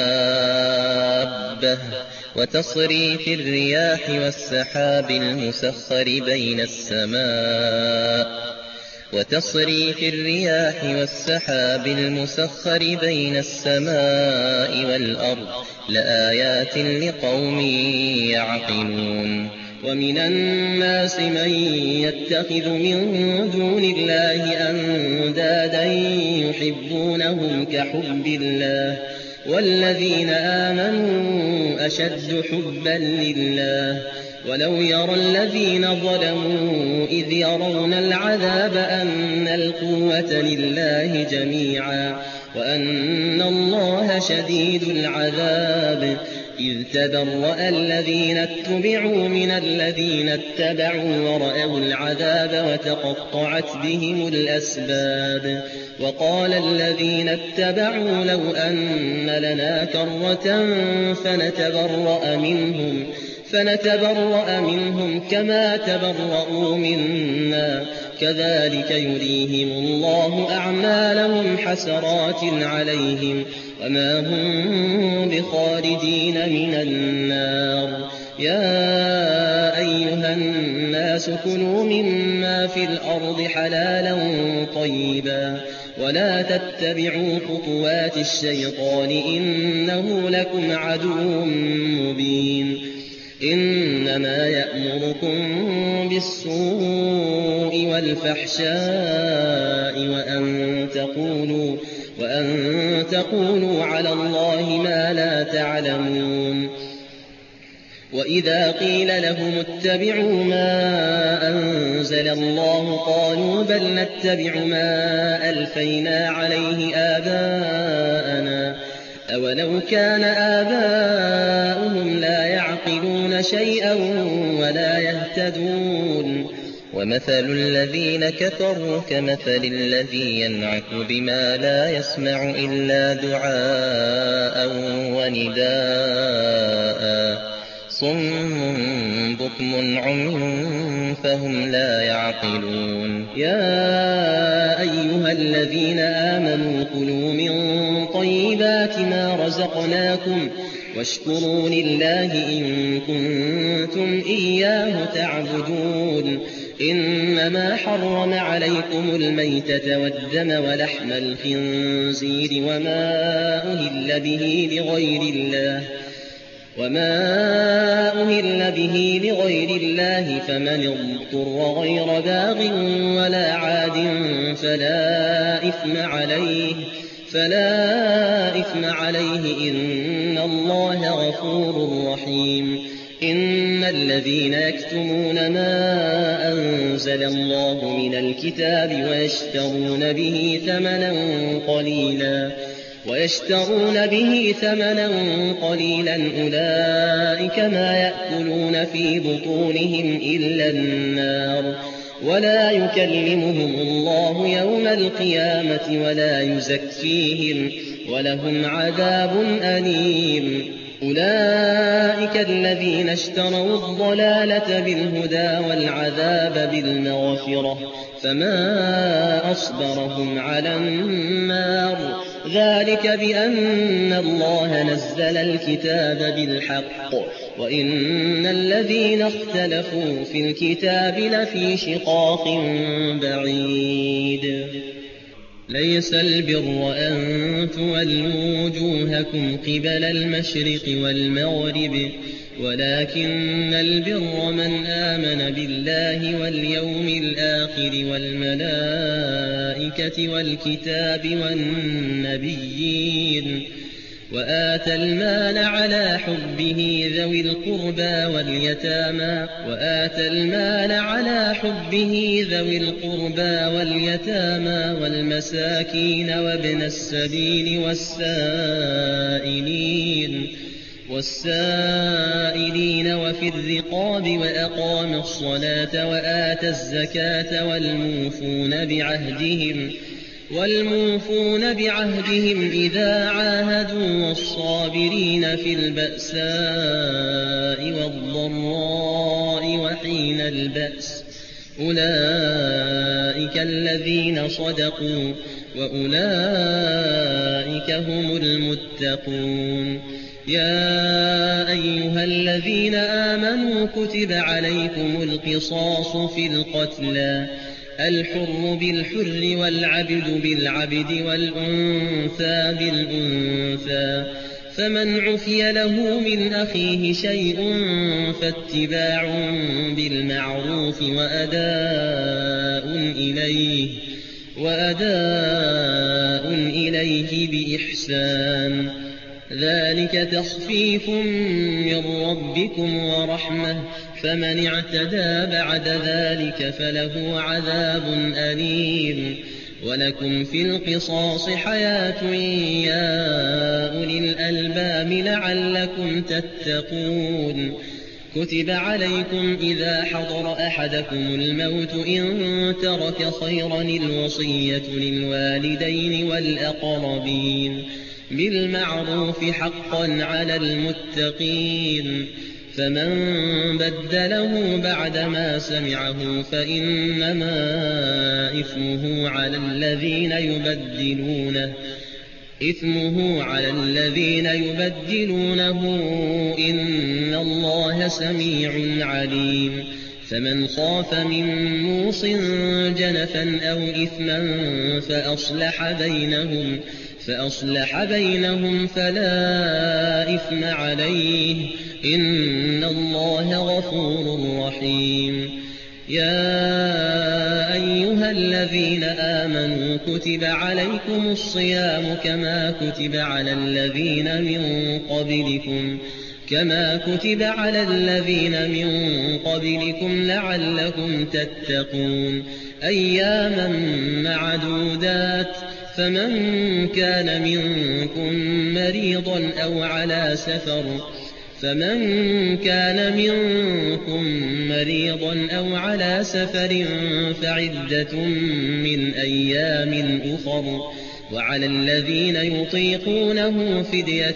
دابة وتصريف الرياح والسحاب المسخر بين السماء وتصريف الرياح والسحاب المسخر بين السماء والأرض لآيات لقوم يعقلون ومن الناس من يتخذ من دون الله أندادا يحبونهم كحب الله والذين آمنوا أشد حبا لله ولو يرى الذين ظلموا إذ يرون العذاب أن القوة لله جميعا وأن الله شديد العذاب إذ تبرأ الذين اتبعوا من الذين اتبعوا ورأوا العذاب وتقطعت بهم الأسباب وقال الذين اتبعوا لو أن لنا كرة فنتبرأ منهم فنتبرأ منهم كما تبرؤوا منا كذلك يريهم الله أعمالهم حسرات عليهم وما هم بخارجين من النار يا أيها الناس كلوا مما في الأرض حلالا طيبا ولا تتبعوا خطوات الشيطان إنه لكم عدو مبين إنما يأمركم بالسوء والفحشاء وأن تقولوا, وأن تقولوا على الله ما لا تعلمون وإذا قيل لهم اتبعوا ما أنزل الله قالوا بل نتبع ما ألفينا عليه آباءنا أولو كان آباؤهم لا يعقلون شيئا ولا يهتدون ومثل الذين كفروا كمثل الذي ينعق بما لا يسمع إلا دعاء ونداء صم بكم عمي فهم لا يعقلون يا أيها الذين آمنوا كلوا من طيبات ما رزقناكم واشكروا لله إن كنتم إياه تعبدون إنما حرم عليكم الميتة والدم ولحم الخنزير وما أهل به لغير الله وما أهل به لغير الله فمن اضطر غير باغ ولا عاد فلا إثم عليه فلا إثم عليه إن الله غفور رحيم إن الذين يكتمون ما أنزل الله من الكتاب ويشترون به ثمنا قليلا ويشترون به ثمنا قليلا أولئك ما يأكلون في بطونهم إلا النار ولا يكلمهم الله يوم القيامة ولا يزكيهم ولهم عذاب أليم أولئك الذين اشتروا الضلالة بالهدى والعذاب بالمغفرة فما أصبرهم على النار ذلك بأن الله نزل الكتاب بالحق وإن الذين اختلفوا في الكتاب لفي شقاق بعيد ليس البر أن تولوا وجوهكم قبل المشرق والمغرب ولكن البر من آمن بالله واليوم الآخر والملائكة والكتاب والنبيين وآتى المال على حبه ذوي القربى واليتامى وآتى المال على حبه ذوي القربى واليتامى والمساكين وابن السبيل والسائلين والسائلين وفي الرقاب وأقام الصلاة وآتى الزكاة والموفون بعهدهم والموفون بعهدهم إذا عاهدوا والصابرين في البأساء والضراء وحين البأس أولئك الذين صدقوا وأولئك هم المتقون. يا أيها الذين آمنوا كتب عليكم القصاص في القتلى الحر بالحر والعبد بالعبد والأنثى بالأنثى فمن عفي له من أخيه شيء فاتباع بالمعروف وأداء إليه وأداء إليه بإحسان ذلك تخفيف من ربكم ورحمة فمن اعتدى بعد ذلك فله عذاب أليم. ولكم في القصاص حياة يا أولي الألباب لعلكم تتقون. كتب عليكم إذا حضر أحدكم الموت إن ترك خيرا الوصية للوالدين والأقربين بالمعروف حقا على المتقين. فمن بدله بعدما سمعه فإنما إثمه على الذين يبدلونه إثمه على الذين يبدلونه إن الله سميع عليم. فمن خاف من موص جنفا أو إثما فأصلح بينهم فأصلح بينهم فلا إثم عليه إن الله غفور رحيم. يا أيها الذين آمنوا كتب عليكم الصيام كما كتب على الذين من قبلكم كما كتب على الذين من قبلكم لعلكم تتقون أياما معدودات فمن كان منكم مريضا أو على سفر فمن كان منكم مريضا أو على سفر فعدة من أيام أخر وعلى الذين يطيقونه فدية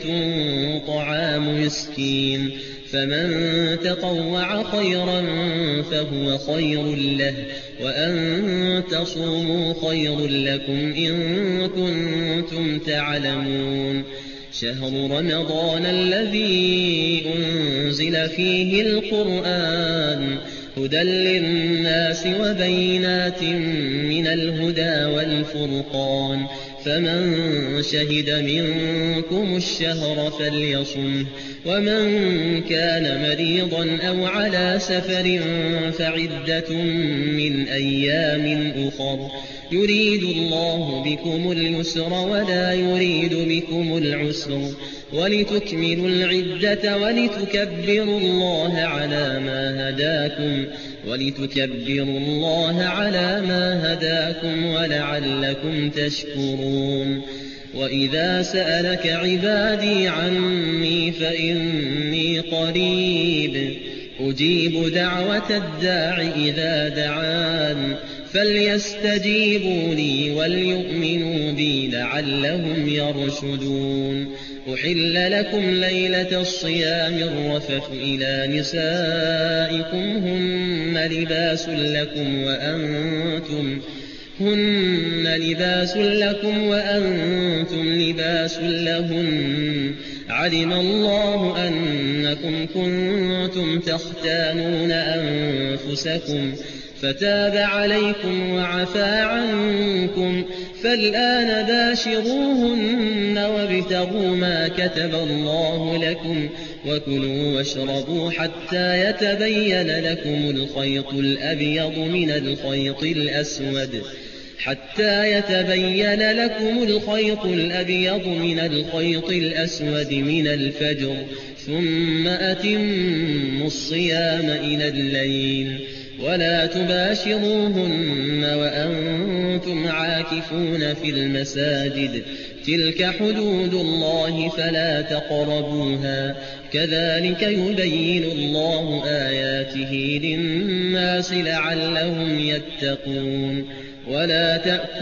طعام مسكين فمن تطوع خيرا فهو خير له وأن تصوموا خير لكم إن كنتم تعلمون. شهر رمضان الذي أنزل فيه القرآن هدى للناس وبينات من الهدى والفرقان فمن شهد منكم الشهر فليصمه ومن كان مريضا أو على سفر فعدة من أيام أخر يريد الله بكم اليسر ولا يريد بكم العسر ولتكملوا العدة ولتكبروا الله على ما هداكم ولتكبروا الله على ما هداكم ولعلكم تشكرون. وإذا سألك عبادي عني فإني قريب أجيب دعوة الداع إذا دعان فليستجيبوا لي وليؤمنوا بي لعلهم يرشدون. أحل لكم ليلة الصيام الرفث إلى نسائكم هن لباس لكم وأنتم هن لباس لكم وأنتم لباس لهن علم الله أنكم كنتم تختانون أنفسكم فتاب عليكم وعفى عنكم فالآن باشروهن وابتغوا ما كتب الله لكم وكلوا واشربوا حتى يتبين لكم الخيط الأبيض من الخيط الأسود حتى يتبين لكم الخيط الأبيض من الخيط الأسود من الفجر ثم أتموا الصيام إلى الليل ولا تباشروهن وأنتم عاكفون في المساجد تلك حدود الله فلا تقربوها كذلك يبين الله آياته للناس لعلهم يتقون ولا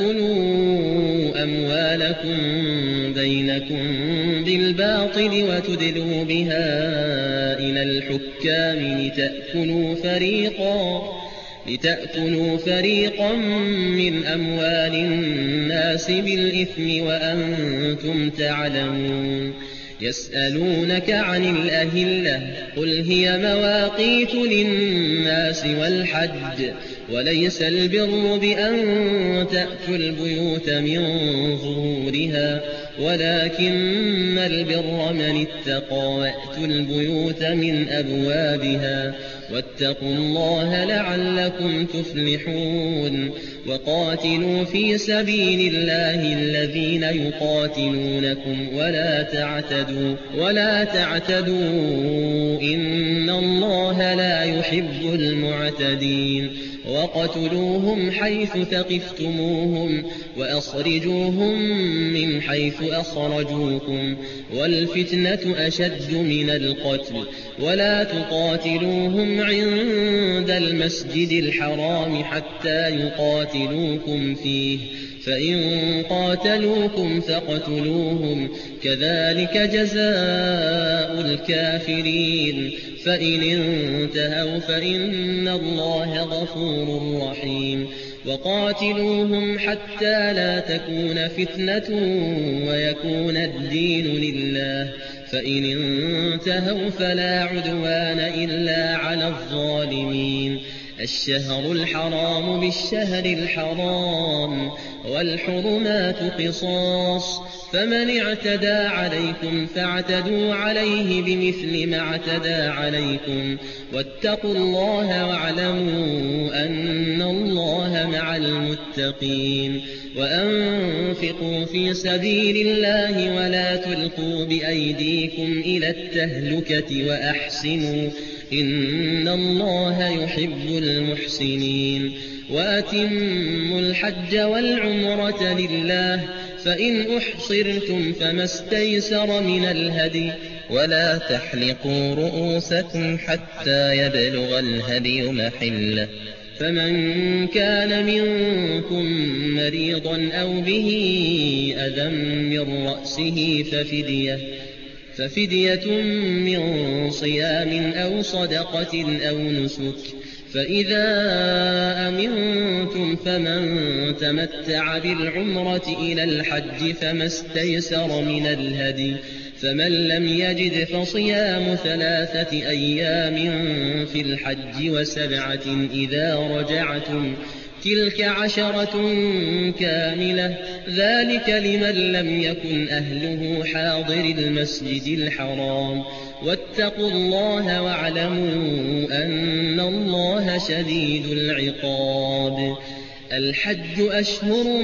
تأكلوا أموالكم بينكم بالباطل وتدلوا بها إلى الحكام لتأكلوا فريقا لتأكلوا فريقا من أموال الناس بالإثم وأنتم تعلمون يسألونك عن الأهلة قل هي مواقيت للناس والحج وليس البر بأن تأتوا البيوت من ظهورها ولكن البر من اتقى وأتوا البيوت من أبوابها واتقوا الله لعلكم تفلحون وقاتلوا في سبيل الله الذين يقاتلونكم ولا تعتدوا ولا تعتدوا إن الله لا يحب المعتدين وقتلوهم حيث ثقفتموهم وأخرجوهم من حيث أخرجوكم والفتنة أشد من القتل ولا تقاتلوهم عند المسجد الحرام حتى يقاتلوكم فيه فإن قاتلوكم فاقتلوهم كذلك جزاء الكافرين فإن انتهوا فإن الله غفور رحيم وقاتلوهم حتى لا تكون فتنة ويكون الدين لله فإن انتهوا فلا عدوان إلا على الظالمين الشهر الحرام بالشهر الحرام والحرمات قصاص فمن اعتدى عليكم فاعتدوا عليه بمثل ما اعتدى عليكم واتقوا الله واعلموا أن الله مع المتقين وأنفقوا في سبيل الله ولا تلقوا بأيديكم إلى التهلكة وأحسنوا إن الله يحب المحسنين وأتموا الحج والعمرة لله فإن أحصرتم فما استيسر من الهدي ولا تحلقوا رؤوسكم حتى يبلغ الهدي محله فمن كان منكم مريضا أو به أذى من رأسه ففدية ففدية من صيام أو صدقة أو نسك فإذا أمنتم فمن تمتع بالعمرة إلى الحج فما استيسر من الهدي فمن لم يجد فصيام ثلاثة أيام في الحج وسبعة إذا رجعتم تلك عشرة كاملة ذلك لمن لم يكن أهله حاضر المسجد الحرام واتقوا الله واعلموا أن الله شديد العقاب الحج أشهر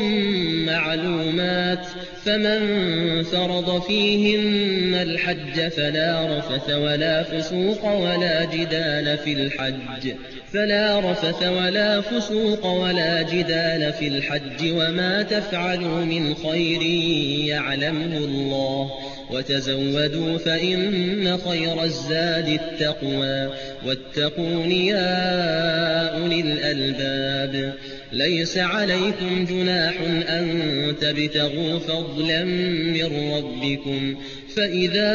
معلومات فمن فرض فيهن الحج فلا رفث ولا فسوق ولا جدال في الحج فلا رفث ولا فسوق ولا جدال في الحج وما تفعلوا من خير يعلمه الله وتزودوا فإن خير الزاد التقوى واتقون يا أولي الألباب ليس عليكم جناح أن تبتغوا فضلا من ربكم فإذا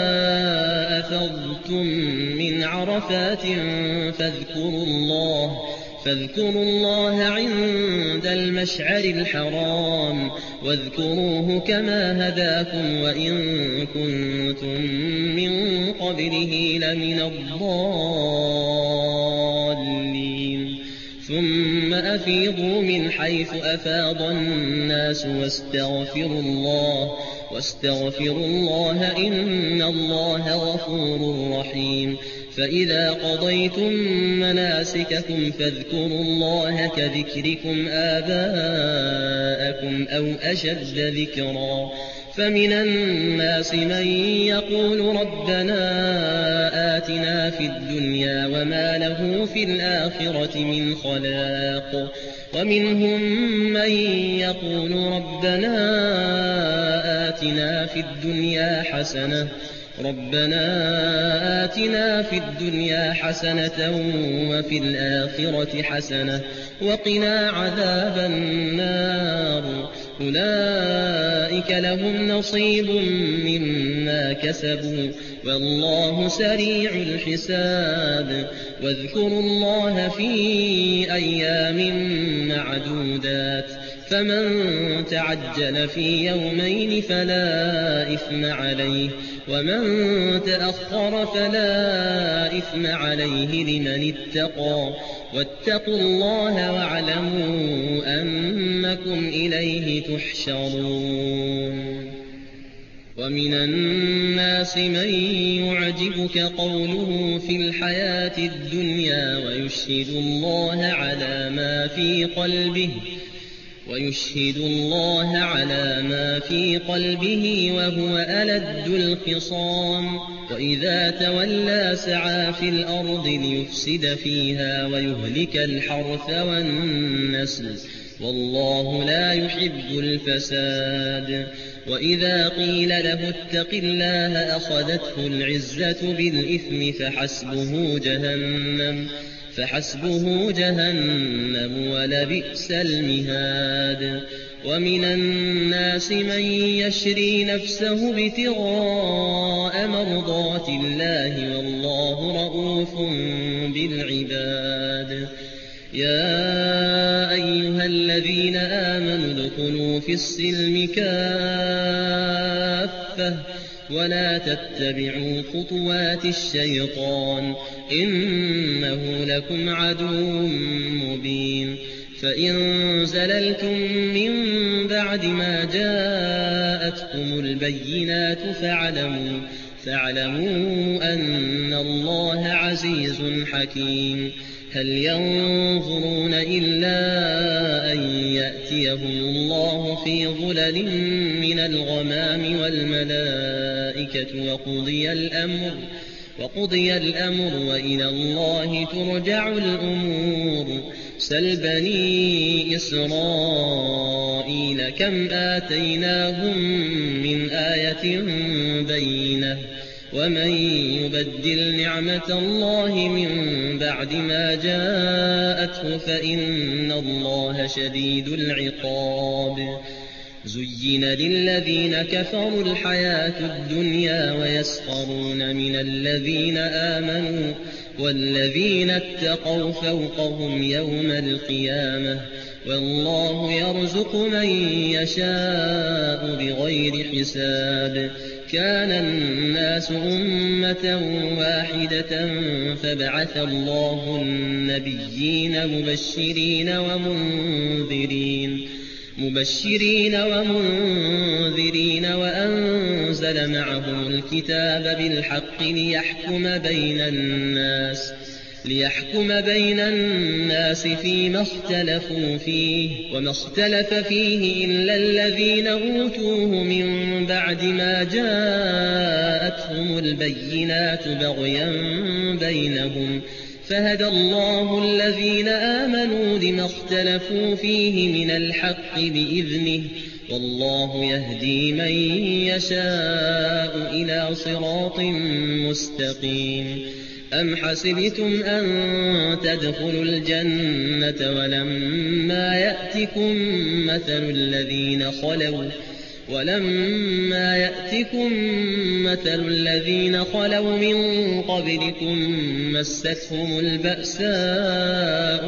أفضتم من عرفات فاذكروا الله فاذكروا الله عند المشعر الحرام واذكروه كما هداكم وإن كنتم من قبله لمن الضالين ثم أفيضوا من حيث أفاض الناس واستغفروا الله واستغفروا الله إن الله غفور رحيم فإذا قضيتم مناسككم فاذكروا الله كذكركم آباءكم أو أشد ذكرا فمن الناس من يقول ربنا آتنا في الدنيا وما له في الآخرة من خلاق ومنهم من يقول ربنا آتنا في الدنيا حسنة ربنا آتنا في الدنيا حسنة وفي الآخرة حسنة وقنا عذاب النار أولئك لهم نصيب مما كسبوا والله سريع الحساب واذكروا الله في أيام معدودات فمن تعجل في يومين فلا إثم عليه ومن تأخر فلا إثم عليه لمن اتقى واتقوا الله واعلموا أنكم إليه تحشرون ومن الناس من يعجبك قوله في الحياة الدنيا ويشهد الله على ما في قلبه ويشهد الله على ما في قلبه وهو ألد الخصام وإذا تولى سعى في الأرض ليفسد فيها ويهلك الحرث والنسل والله لا يحب الفساد وإذا قيل له اتق الله أخذته العزة بالإثم فحسبه جهنم فحسبه جهنم ولبئس المهاد ومن الناس من يشري نفسه ابتغاء مرضات الله والله رءوف بالعباد يا أيها الذين آمنوا ادخلوا في السلم كافة ولا تتبعوا خطوات الشيطان إنه لكم عدو مبين فإن زللتم من بعد ما جاءتكم البينات فاعلموا فاعلموا أن الله عزيز حكيم هل ينظرون إلا أن يأتيهم الله في ظلل من الغمام والملائكة وقضي الأمر وقضي الأمر وإلى الله ترجع الأمور سل بني إسرائيل كم آتيناهم من آية بينة ومن يبدل نعمة الله من بعد ما جاءته فإن الله شديد العقاب زين للذين كفروا الحياة الدنيا ويسخرون من الذين آمنوا والذين اتقوا فوقهم يوم القيامة والله يرزق من يشاء بغير حساب كان الناس أمة واحدة فبعث الله النبيين مبشرين ومنذرين مبشرين ومنذرين وأنزل معهم الكتاب بالحق ليحكم بين الناس ليحكم بين الناس فيما اختلفوا فيه وما اختلف فيه إلا الذين أوتوه من بعد ما جاءتهم البينات بغيا بينهم فهدى الله الذين آمنوا لما اختلفوا فيه من الحق بإذنه والله يهدي من يشاء إلى صراط مستقيم أم حسبتم أن تدخلوا الجنة ولما يأتكم مثل الذين خلوا ولما يأتكم مثل الذين خلوا من قبلكم مستهم البأساء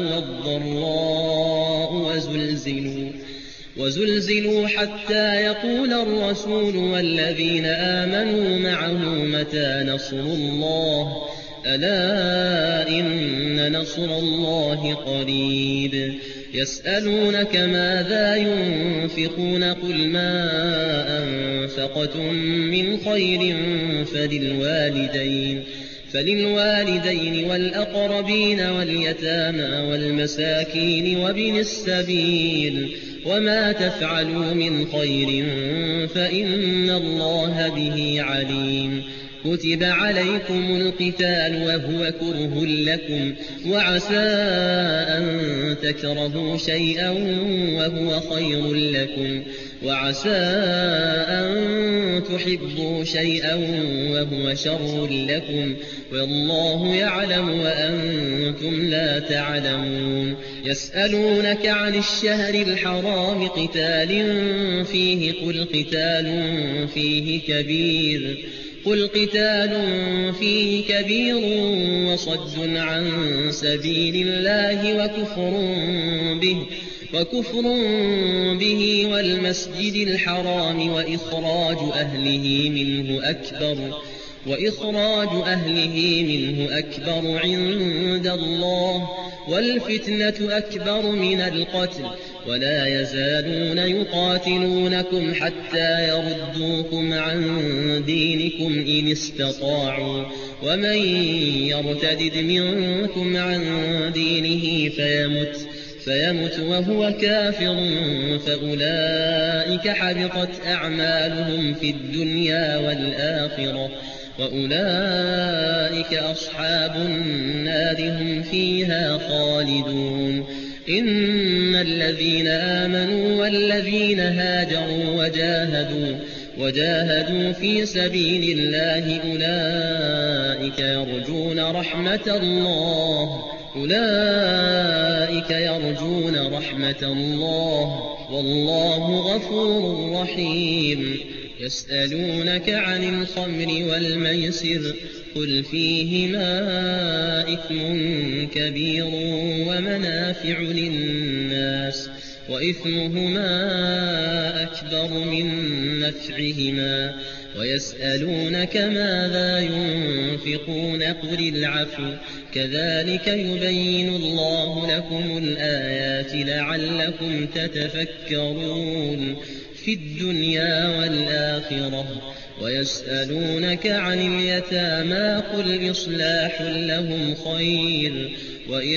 والضراء وزلزلوا وزلزلوا حتى يقول الرسول والذين آمنوا معه متى نصر الله ألا إن نصر الله قريب يسألونك ماذا ينفقون قل ما أنفقتم من خير فللوالدين فللوالدين والأقربين واليتامى والمساكين وابن السبيل وما تفعلوا من خير فإن الله به عليم كتب عليكم القتال وهو كره لكم وعسى أن تكرهوا شيئا وهو خير لكم وعسى أن تحبوا شيئا وهو شر لكم والله يعلم وأنتم لا تعلمون يسألونك عن الشهر الحرام قتال فيه قل قتال فيه كبير قل قتال فيه كبير وصد عن سبيل الله وكفر به وكفر به والمسجد الحرام وإخراج أهله منه أكبر وإخراج أهله منه أكبر عند الله والفتنة أكبر من القتل ولا يزالون يقاتلونكم حتى يردوكم عن دينكم إن استطاعوا ومن يرتد منكم عن دينه فيمت فيمت وهو كافر فأولئك حبطت أعمالهم في الدنيا والآخرة وأولئك أصحاب النار هم فيها خالدون إن الذين آمنوا والذين هاجروا وجاهدوا وجاهدوا في سبيل الله أولئك يرجون رحمة الله أولئك يرجون رحمة الله والله غفور رحيم يسألونك عن الخمر والميسر قل فيهما إثم كبير ومنافع للناس وإثمهما أكبر من نفعهما ويسألونك ماذا ينفقون قل العفو كذلك يبين الله لكم الآيات لعلكم تتفكرون في الدنيا والآخرة ويسألونك عن اليتامى قل إصلاح لهم خير وإن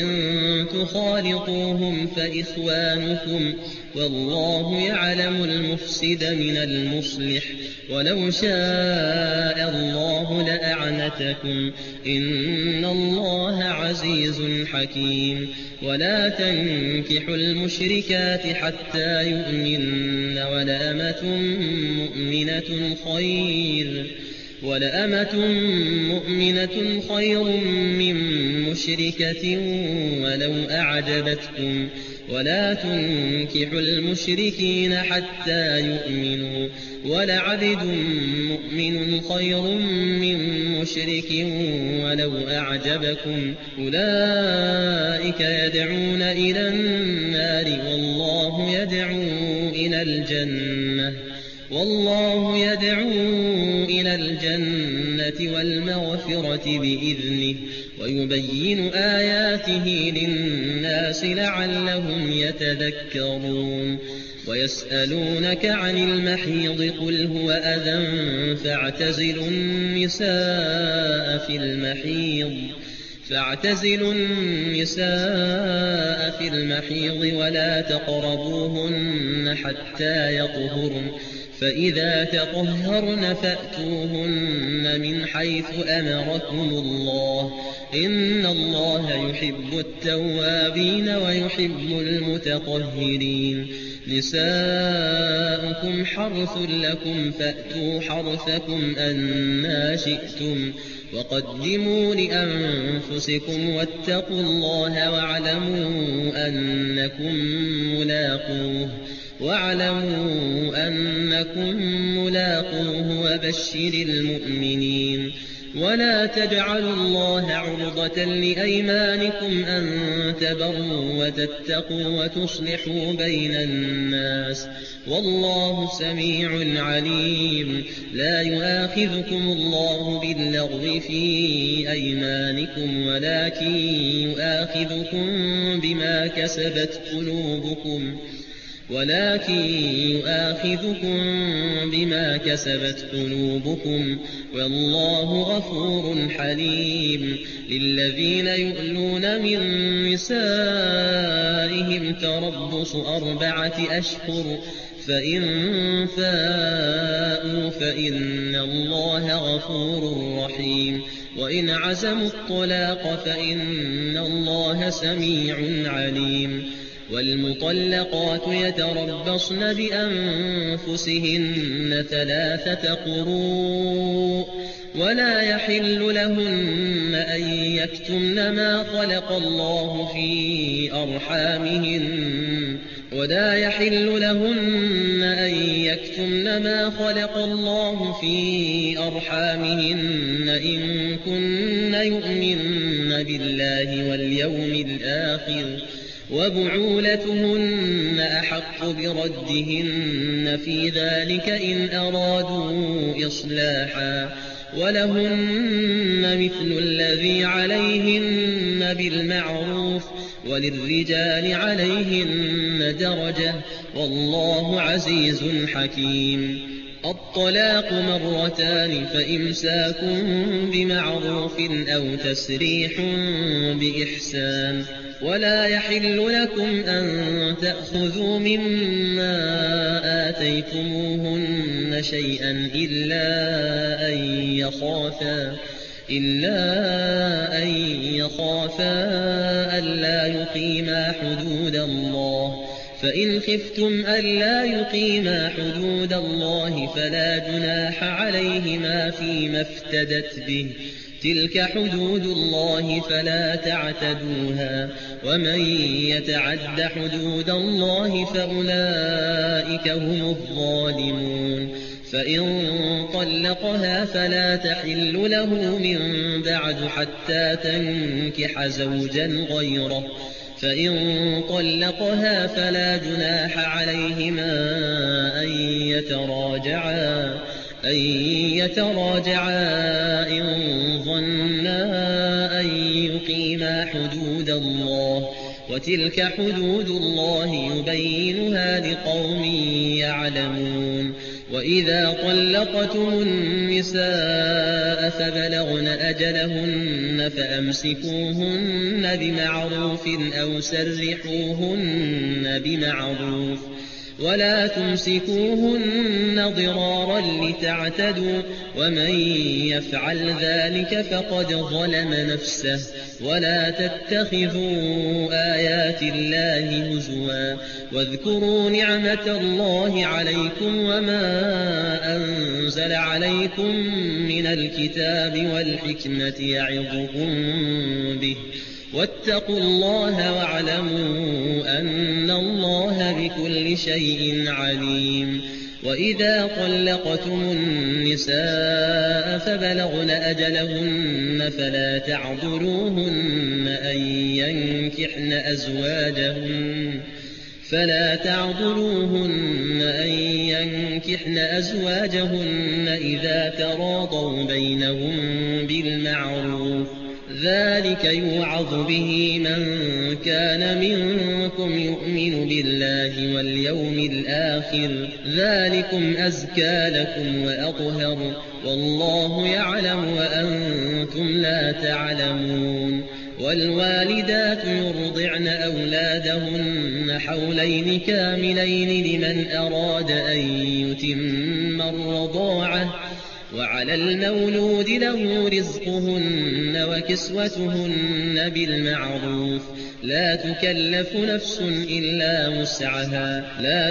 تخالطوهم فإخوانكم والله يعلم المفسد من المصلح ولو شاء الله لأعنتكم إن الله عزيز حكيم ولا تنكحوا المشركات حتى يؤمنن ولأمة مؤمنة خير ولأمة مؤمنة خير من مشركة ولو أعجبتكم ولا تنكحوا المشركين حتى يؤمنوا ولعبد مؤمن خير من مشرك ولو أعجبكم أولئك يدعون إلى النار والله يدعو إلى الجنة والله يدعو إلى الجنة والمغفرة بإذنه ويبين آياته للناس لعلهم يتذكرون ويسألونك عن المحيض قل هو أذى فاعتزلوا النساء في المحيض فاعتزلوا النساء في المحيض ولا تقربوهن حتى يطهرن فإذا تطهرن فأتوهن من حيث أمركم الله إن الله يحب التوابين ويحب المتطهرين نساؤكم حرث لكم فأتوا حرثكم أنى شئتم وقدموا لأنفسكم واتقوا الله واعلموا أنكم ملاقوه واعلموا أنكم ملاقوه وبشر المؤمنين ولا تجعلوا الله عرضة لأيمانكم أن تبروا وتتقوا وتصلحوا بين الناس والله سميع عليم. لا يؤاخذكم الله باللغو في أيمانكم ولكن يؤاخذكم بما كسبت قلوبكم ولكن يؤاخذكم بما كسبت قلوبكم والله غفور حليم. للذين يؤلون من نسائهم تربص أربعة أشهر فإن فاءوا فإن الله غفور رحيم. وإن عزموا الطلاق فإن الله سميع عليم. والمطلقات يتربصن بأنفسهن ثلاثة قروء ولا يحل لهن أن يكتمن ما خلق الله في أرحامهن ولا يحل لهن أن يكتمن ما خلق الله في أرحامهن إن كن يؤمن بالله واليوم الآخر وبعولتهن أحق بردهن في ذلك إن أرادوا إصلاحا ولهن مثل الذي عليهن بالمعروف وللرجال عليهن درجة والله عزيز حكيم. الطلاق مرتان فإمساك بمعروف أو تسريح بإحسان. ولا يحل لكم أن تأخذوا مما آتيتموهن شيئا إلا أن يخافا إلا أن يخافا ألا يقيما حدود الله فإن خفتم ألا يقيما حدود الله فلا جناح عليهما فيما افتدت به تلك حدود الله فلا تعتدوها ومن يتعد حدود الله فأولئك هم الظالمون. فإن طلقها فلا تحل له من بعد حتى تنكح زوجا غيره فإن طلقها فلا جناح عليهما أن يتراجعا أن يتراجعا إن ظنا أن يقيما حدود الله وتلك حدود الله يبينها لقوم يعلمون. وإذا طلقتم النساء فبلغن أجلهن فأمسكوهن بمعروف أو سرحوهن بمعروف ولا تمسكوهن ضرارا لتعتدوا ومن يفعل ذلك فقد ظلم نفسه. ولا تتخذوا آيات الله هزوا واذكروا نعمة الله عليكم وما أنزل عليكم من الكتاب والحكمة يعظكم به واتقوا الله واعلموا أن الله بكل شيء عليم. وإذا طلقتم النساء فبلغن أجلهن فلا تعذروهن أن ينكحن أزواجهن فلا تعذروهن أن ينكحن أزواجهن إذا تراضوا بينهم بالمعروف ذلك يوعظ به من كان منكم يؤمن بالله واليوم الآخر ذلكم أزكى لكم وأطهر والله يعلم وأنتم لا تعلمون. والوالدات يرضعن أولادهن حولين كاملين لمن أراد أن يتم الرضاعة وعلى المولود له رزقهن وكسوتهن بالمعروف لا تكلف نفس إلا وسعها لا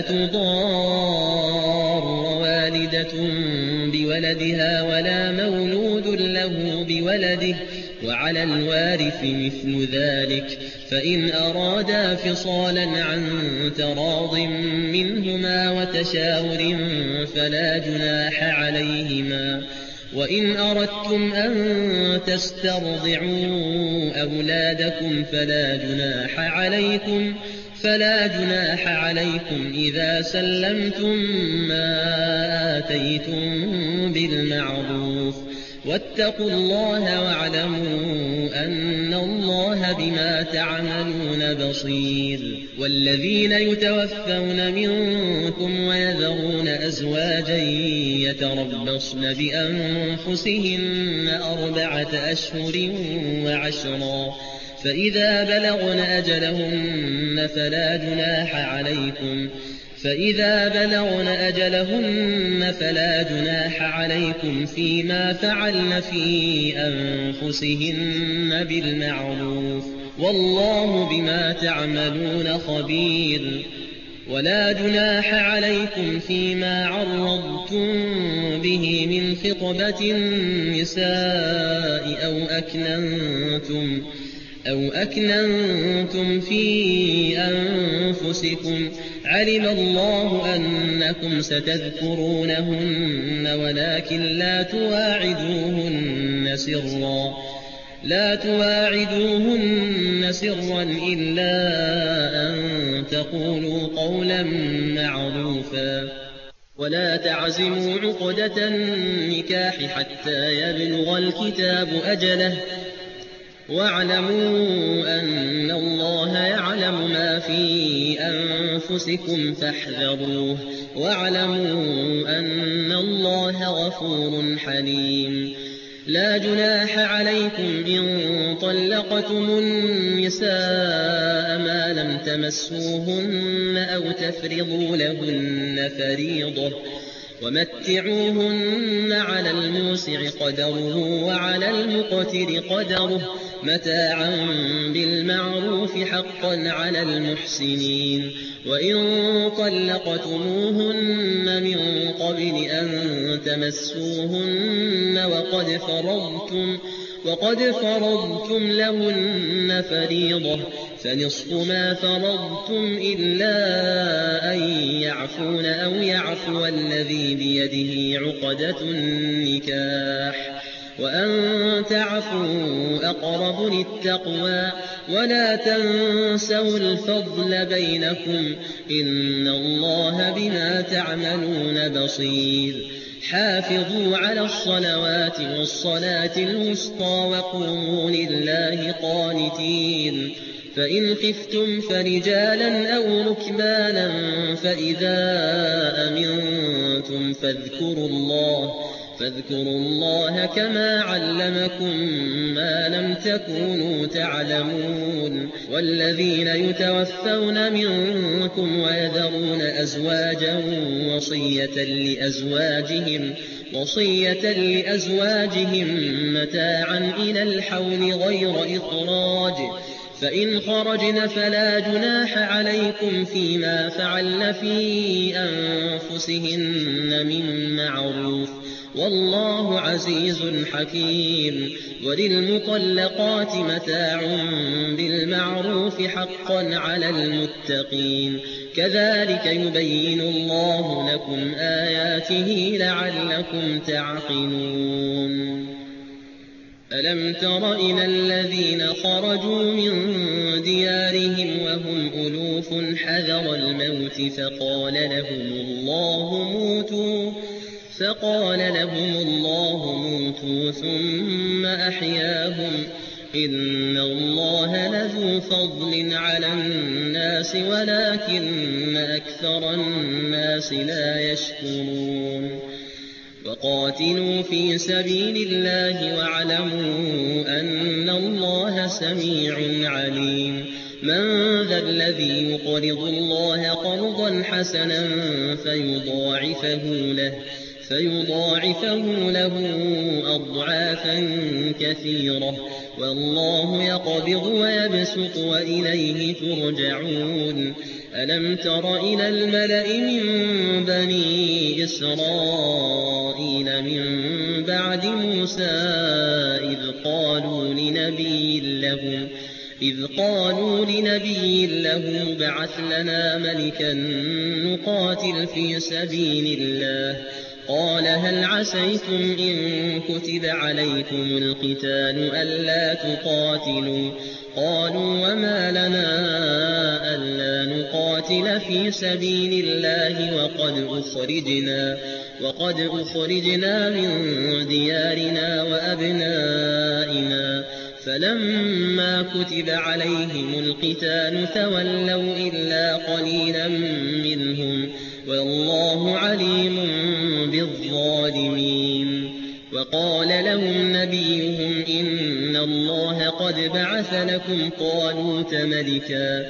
تضار والدة بولدها ولا مولود له بولده وعلى الوارث مثل ذلك فإن أرادا فصالا عن تراض منهما وتشاور فلا جناح عليهما وإن أردتم أن تسترضعوا أولادكم فلا جناح عليكم فلا جناح عليكم إذا سلمتم ما آتيتم بالمعروف واتقوا الله واعلموا أن الله بما تعملون بصير. والذين يتوفون منكم ويذرون أزواجا يتربصن بأنفسهن أربعة أشهر وعشرا فإذا بلغن أجلهن فلا جناح عليكم فإذا بلغن أجلهن فلا جناح عليكم فيما فعلن في أنفسهن بالمعروف والله بما تعملون خبير. ولا جناح عليكم فيما عرضتم به من خطبة النساء أو أكننتم أو أكننتم في أنفسكم علم الله أنكم ستذكرونهن ولكن لا تواعدوهن سرا لا تواعدوهن سرا إلا أن تقولوا قولا معروفا ولا تعزموا عقدة النكاح حتى يبلغ الكتاب أجله واعلموا أن الله يعلم ما في أنفسكم فاحذروه واعلموا أن الله غفور حليم. لا جناح عليكم إن طلقتم النساء ما لم تمسوهن أو تفرضوا لهن فريضة ومتعوهن على الموسع قدره وعلى المقتر قدره متاعا بالمعروف حقا على المحسنين. وإن طلقتموهن من قبل أن تمسوهن وقد فرضتم وقد فرضتم لهن فريضة فنصف ما فرضتم إلا أن يعفون أو يعفو الذي بيده عقدة النكاح وأن تعفوا أقرب للتقوى ولا تنسوا الفضل بينكم إن الله بما تعملون بصير. حافظوا على الصلوات والصلاة الوسطى وقوموا لله قانتين. فإن خفتم فرجالا أو ركبانا فإذا أمنتم فاذكروا الله فاذكروا الله كما علمكم ما لم تكونوا تعلمون. والذين يتوفون منكم ويذرون أزواجا وصية لأزواجهم وصية لأزواجهم متاعا إلى الحول غير إخراج فإن خرجن فلا جناح عليكم فيما فعلن في أنفسهن من معروف والله عزيز حكيم. وللمطلقات متاع بالمعروف حقا على المتقين كذلك يبين الله لكم آياته لعلكم تعقلون. ألم تر إلى الذين خرجوا من ديارهم وهم ألوف حذر الموت فقال لهم الله موتوا فقال لهم الله موتوا ثم أحياهم إن الله لذو فضل على الناس ولكن أكثر الناس لا يشكرون. وقاتلوا في سبيل الله واعلموا أن الله سميع عليم. من ذا الذي يقرض الله قرضا حسنا فيضاعفه له فيضاعفه له أضعافا كثيرة والله يقبض ويبسط وإليه ترجعون. ألم تر إلى الملأ من بني إسرائيل من بعد موسى إذ قالوا لنبي له إذ قالوا لنبي له ابعث لنا ملكا نقاتل في سبيل الله قال هل عسيتم إن كتب عليكم القتال ألا تقاتلوا قالوا وما لنا ألا نقاتل في سبيل الله وقد أخرجنا وقد أخرجنا من ديارنا وأبنائنا فلما كتب عليهم القتال تولوا إلا قليلا منهم والله عليم بالظالمين. وقال لهم نبيهم إن الله قد بعث لكم طالوت ملكا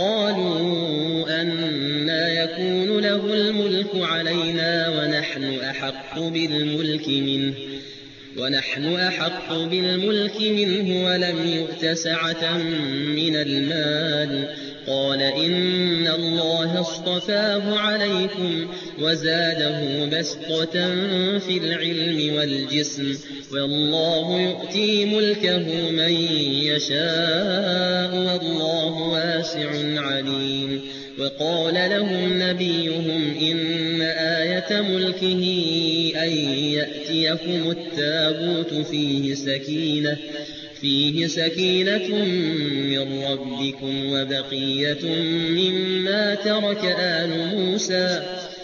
قالوا أنى يكون له الملك علينا ونحن أحق بالملك منه ونحن أحق بالملك منه ولم يؤت سعة من المال قال إن الله اصطفاه عليكم وزاده بسطة في العلم والجسم والله يؤتي ملكه من يشاء والله واسع عليم. وقال لهم نبيهم إن آية ملكه أن يأتيكم التابوت فيه سكينة فيه سكينة من ربكم وبقية مما ترك آل موسى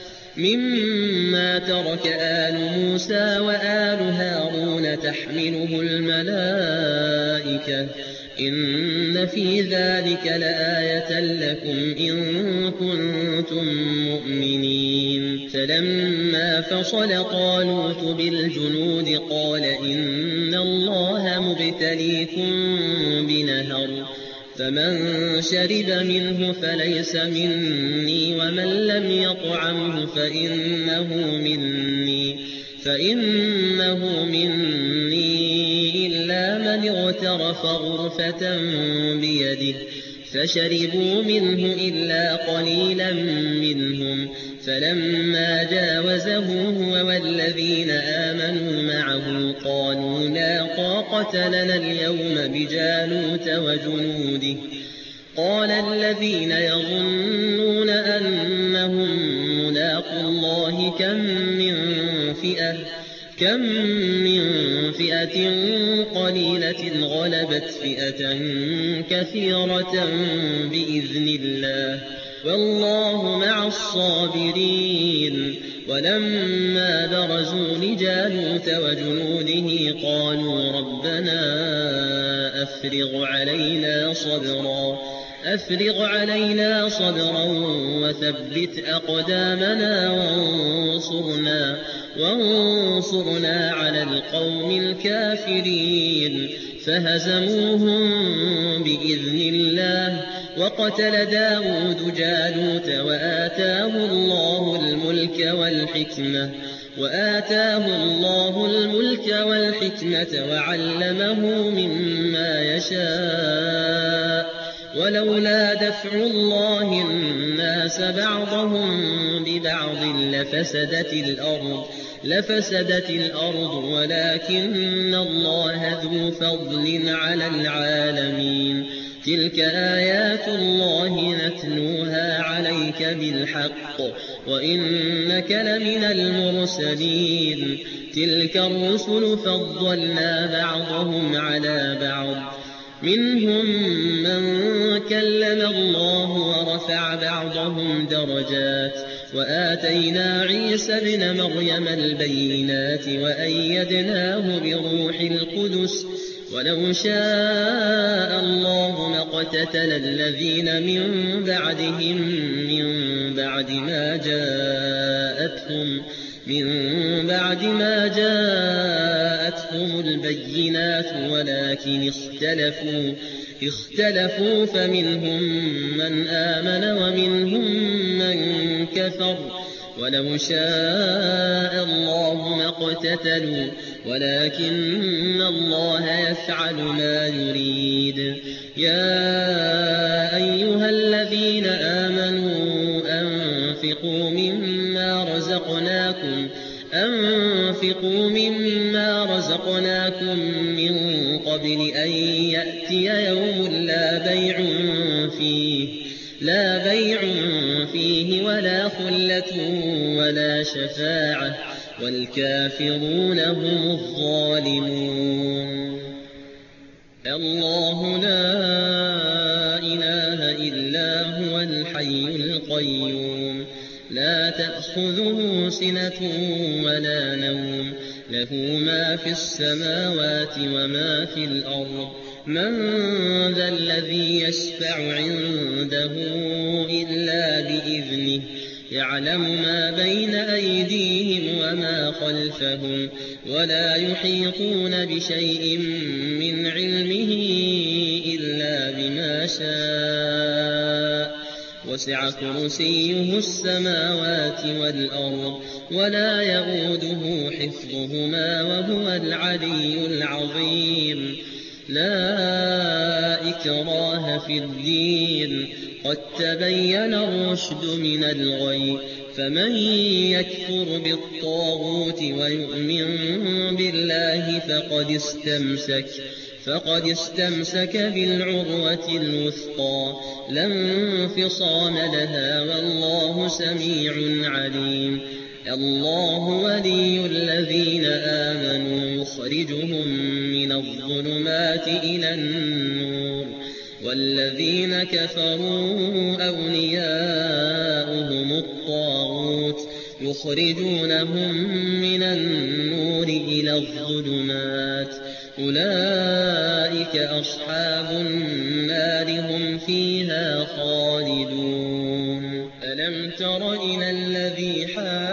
مما ترك آل موسى وآل هارون تحمله الملائكة إن في ذلك لآية لكم إن كنتم مؤمنين. فلما فصل طالوت بالجنود قال إن الله مبتليكم بنهر فمن شرب منه فليس مني ومن لم يطعمه فإنه مني فإنه مني إلا من اغترف غرفة بيده فشربوا منه إلا قليلا منهم فلما جاوزه هو والذين آمنوا معه قالوا لا طاقة لنا اليوم بجالوت وجنوده قال الذين يظنون أنهم ملاقو الله كم من فئة كم من فئة قليلة غلبت فئة كثيرة بإذن الله والله مع الصابرين. ولما برزوا لجالوت وجنوده قالوا ربنا أفرغ علينا صبرا أفرغ علينا صبرا وثبت أقدامنا وانصرنا وانصرنا على القوم الكافرين فهزموهم بإذن الله وقتل داود جالوت وآتاه الله الملك والحكمة وآتاه الله الملك والحكمة وعلمه مما يشاء ولولا دفع الله الناس بعضهم ببعض لفسدت الأرض لفسدت الأرض ولكن الله ذو فضل على العالمين. تلك آيات الله نتلوها عليك بالحق وإنك لمن المرسلين. تلك الرسل فضلنا بعضهم على بعض منهم من كلم الله ورفع بعضهم درجات وآتينا عيسى ابن مريم البينات وأيدناه بروح القدس ولو شاء الله ما اقتتل الذين من بعدهم من بعد ما جاءتهم من بعد ما جاءتهم البينات ولكن اختلفوا اختلفوا فمنهم من آمن ومنهم من كفر ولو شاء الله ما اقتتلوا ولكن الله يفعل ما يريد. يا أيها الذين آمنوا أنفقوا مما رزقناكم أنفقوا مما رزقناكم من قبل أن يأتي يوم لا بيع فيه لا بيع فيه ولا خلة ولا شفاعة والكافرون هم الظالمون. الله لا إله إلا هو الحي القيوم لا تأخذه سنة ولا نوم له ما في السماوات وما في الأرض من ذا الذي يشفع عنده إلا بإذنه يعلم ما بين أيديهم وما خلفهم ولا يحيطون بشيء من علمه إلا بما شاء وسع كرسيه السماوات والأرض ولا يئوده حفظهما وهو العلي العظيم. لا إكراه في الدين قد تبين الرشد من الغي فمن يكفر بالطاغوت ويؤمن بالله فقد استمسك فقد استمسك بالعروة الوثقى لا انفصام لها والله سميع عليم. الله ولي الذين آمنوا يخرجهم من الظلمات إلى النور والذين كفروا أولياؤهم الطاغوت يخرجونهم من النور إلى الظلمات أولئك أصحاب النار هم فيها خالدون. ألم تر إلى الذي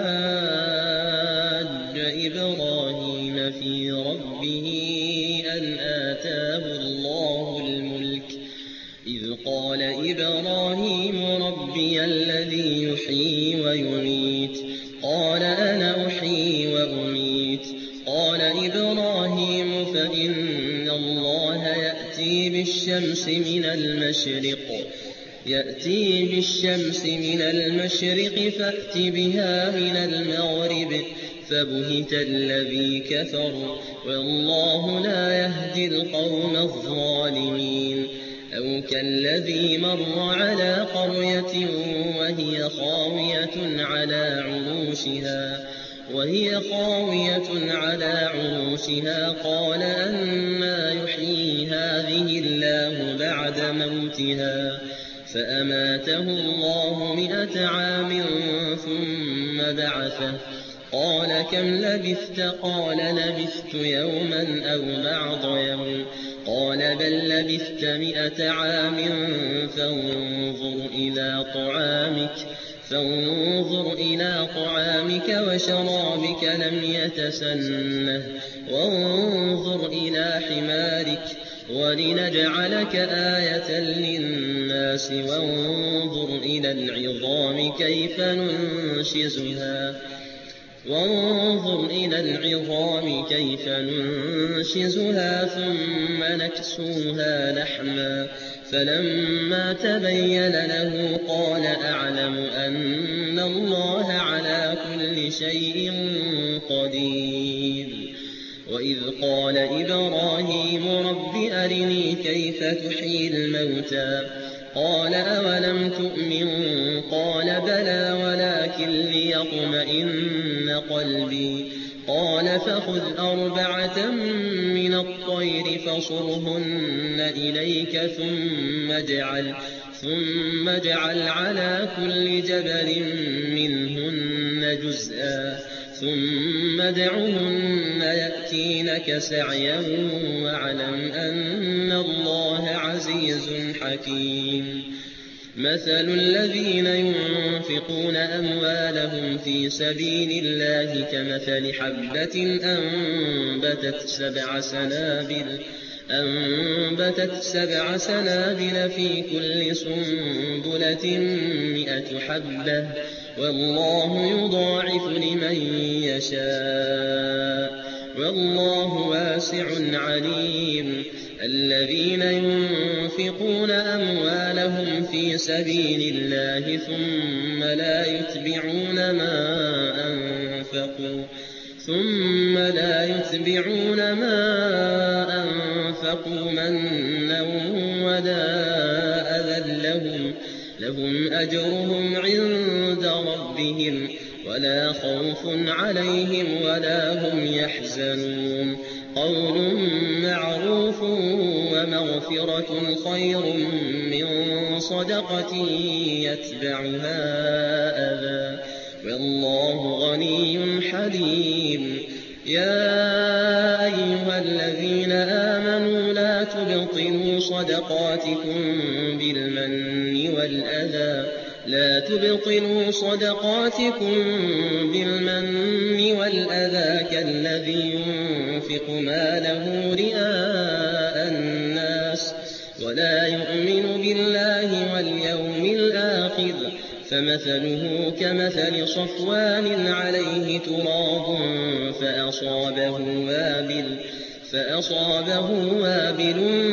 حاج إبراهيم في ربه أن آتاه الله الملك إذ قال إبراهيم ربي الذي يحيي ويميت قال أنا أحيي وأميت قال إبراهيم فإن الله يأتي بالشمس من المشرق يأتي بالشمس من المشرق فأت بها من المغرب فبهت الذي كفر والله لا يهدي القوم الظالمين. أو كالذي مر على قرية وهي خاوية على عروشها وهي خاوية على عروشها قال أنى يحيي هذه الله بعد موتها فأماته الله مئة عام ثم بعثه قال كم لبثت قال لبثت يوما أو بعض يوم قال بل لبثت مئة عام فانظر إلى طعامك فانظر إلى طعامك وشرابك لم يتسنه وانظر إلى حمارك ولنجعلك آية للناس وانظر إلى العظام كيف ننشزها وانظر إلى العظام كيف ننشزها ثم نكسوها لحما فلما تبين له قال أعلم أن الله على كل شيء قدير. وإذ قال إبراهيم رب أرني كيف تحيي الموتى قال أولم تؤمن قال بلى ولكن ليطمئن قلبي قال فخذ أربعة من الطير فصرهن إليك ثم اجعل ثم اجعل على كل جبل منهن جزءا ثم ادعهن يأتينك سعيا واعلم أن الله عزيز حكيم. مثل الذين ينفقون أموالهم في سبيل الله كمثل حبة أنبتت سبع سنابل أنبتت سبع سنابل في كل سنبلة مئة حبة والله يضاعف لمن يشاء والله واسع عليم. الذين ينفقون أموالهم في سبيل الله ثم لا يتبعون ما أنفقوا ثم لا يتبعون ما أنفقوا منا ولا أذى لهم لهم أجرهم عند ربهم ولا خوف عليهم ولا هم يحزنون قول معروف ومغفرة خير من صدقة يتبعها أذى والله غني حليم يا أيها الذين آمنوا لا تبطلوا صدقاتكم بالمن والأذى لا تبطلوا صدقاتكم بالمن والأذى كالذي ينفق ماله رئاء الناس ولا يؤمن بالله واليوم الآخر فمثله كمثل صفوان عليه تراب فأصابه وابل فأصابه وابل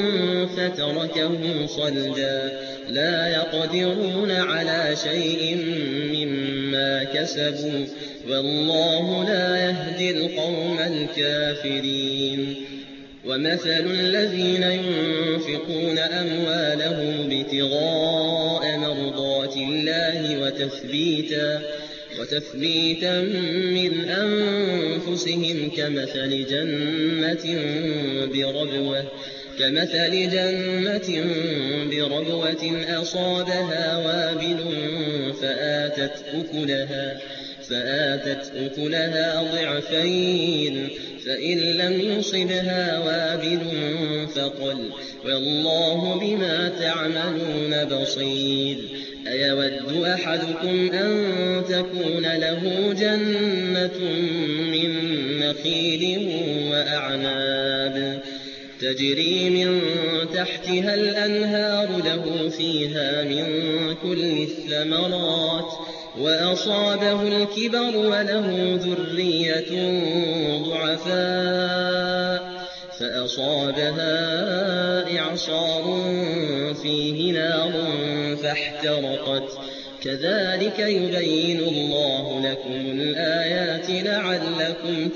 فتركه صلدا لا يقدرون على شيء مما كسبوا والله لا يهدي القوم الكافرين ومثل الذين ينفقون أموالهم ابتغاء مرضات الله وتثبيتا وتثبيتا من أنفسهم كمثل جنة بربوة كمثل جنة بربوة أصابها وابل فآتت أكلها فآتت أكلها ضعفين فإن لم يصبها وابل فطل والله بما تعملون بصير أيود أحدكم أن تكون له جنة من نخيل وأعناب تجري من تحتها الأنهار له فيها من كل الثمرات وأصابه الكبر وله ذرية ضعفاء فأصابها إعصار فيه نار فاحترقت كذلك يبين الله لكم الآيات لعلكم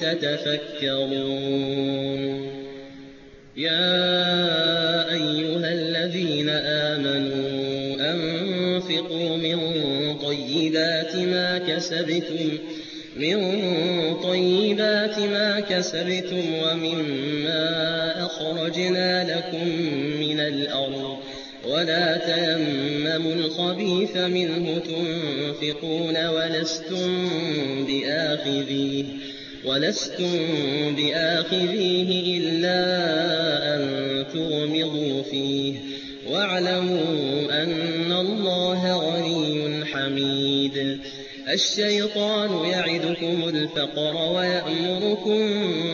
تتفكرون يا أيها الذين آمنوا أنفقوا من طيبات ما كسبتم من طيبات ما كسبتم ومما أخرجنا لكم من الأرض ولا تيمموا الخبيث منه تنفقون ولستم بآخذيه ولستم بآخذيه إلا أن تغمضوا فيه واعلموا أن الله غني حميد الشيطان يعدكم الفقر ويأمركم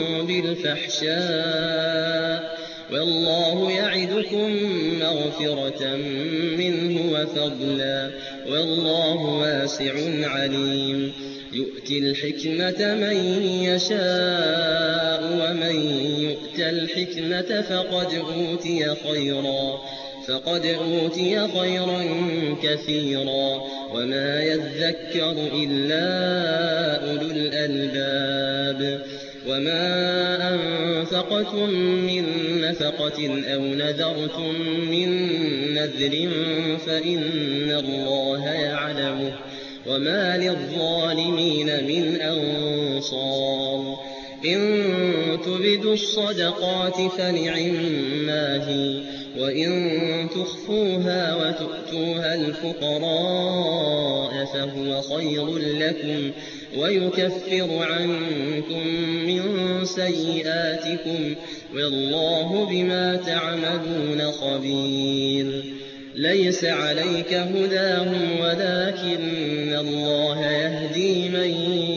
بالفحشاء والله يعدكم مغفرة منه وفضلا والله واسع عليم يؤتي الحكمة من يشاء ومن يؤت الحكمة فقد أوتي خيرا فقد أوتي خيرا كثيرا وما يذكر إلا أولو الألباب وما أنفقتم من نفقة أو نذرتم من نذر فإن الله يعلمه وما للظالمين من أنصار إن تبدوا الصدقات فنعما هي وإن تخفوها وتؤتوها الفقراء فهو خير لكم ويكفر عنكم من سيئاتكم والله بما تعملون خبير ليس عليك هداهم ولكن الله يهدي من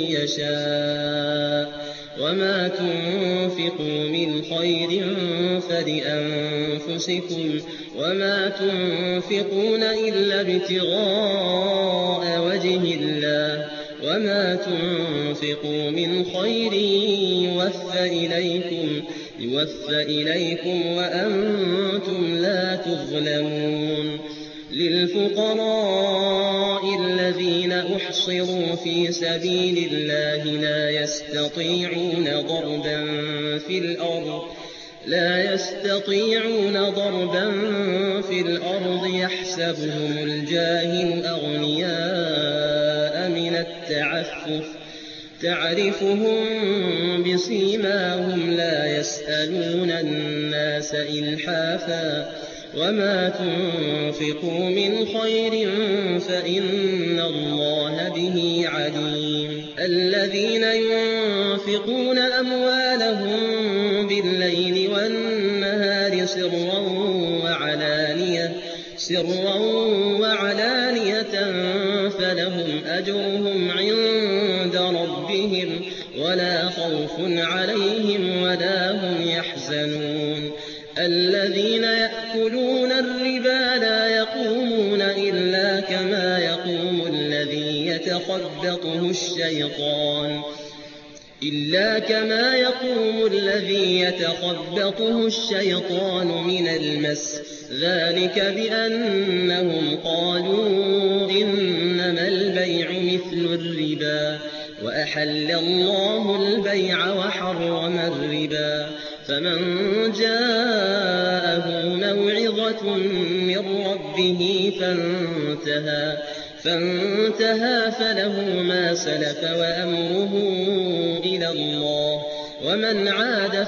يشاء وما تنفقوا من خير فلأنفسكم وما تنفقون إلا ابتغاء وجه الله وما تنفقوا من خير يوفى إليكم يوفى إليكم وأنتم لا تظلمون للفقراء الذين أحصروا في سبيل الله لا يستطيعون ضربا في الأرض لا يستطيعون ضربا في الأرض يحسبهم الجاهل أغنياء من التعفف تعرفهم بسيماهم لا يسألون الناس إلحافا وما تنفقوا من خير فإن الله به عليم الذين ينفقون أموالهم بالليل والنهار سرا وعلانية سرا وعلانية فلهم أجرهم عند ربهم ولا خوف عليهم ولا هم يحزنون الذين يأكلون الربا لا يقومون إلا كما يقوم الذي يتخبطه الشيطان إلا كما يقوم الذي يتخبطه الشيطان من المس ذلك بأنهم قالوا إنما البيع مثل الربا وأحل الله البيع وحرم الربا فمن جاءه موعظة من ربه فانتهى فانتهى فله ما سلف وأمره إلى الله ومن عاد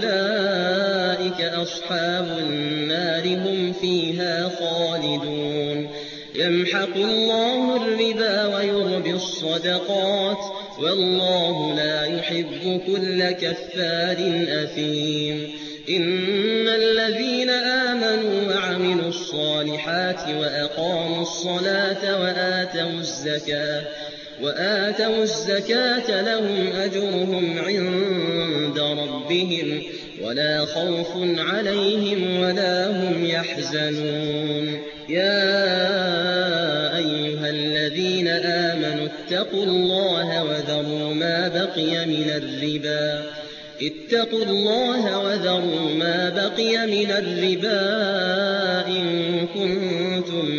فأولئك أصحاب النار هم فيها خالدون يمحق الله الربا ويربي الصدقات والله لا يحب كل كفار أثيم إن الذين آمنوا وعملوا الصالحات وأقاموا الصلاة وآتوا الزكاة وآتوا الزكاة لهم أجرهم عند ربهم ولا خوف عليهم ولا هم يحزنون يا أيها الذين آمنوا اتقوا الله وذروا ما بقي من الربا اتقوا الله وذروا ما بقي من الربا إن كنتم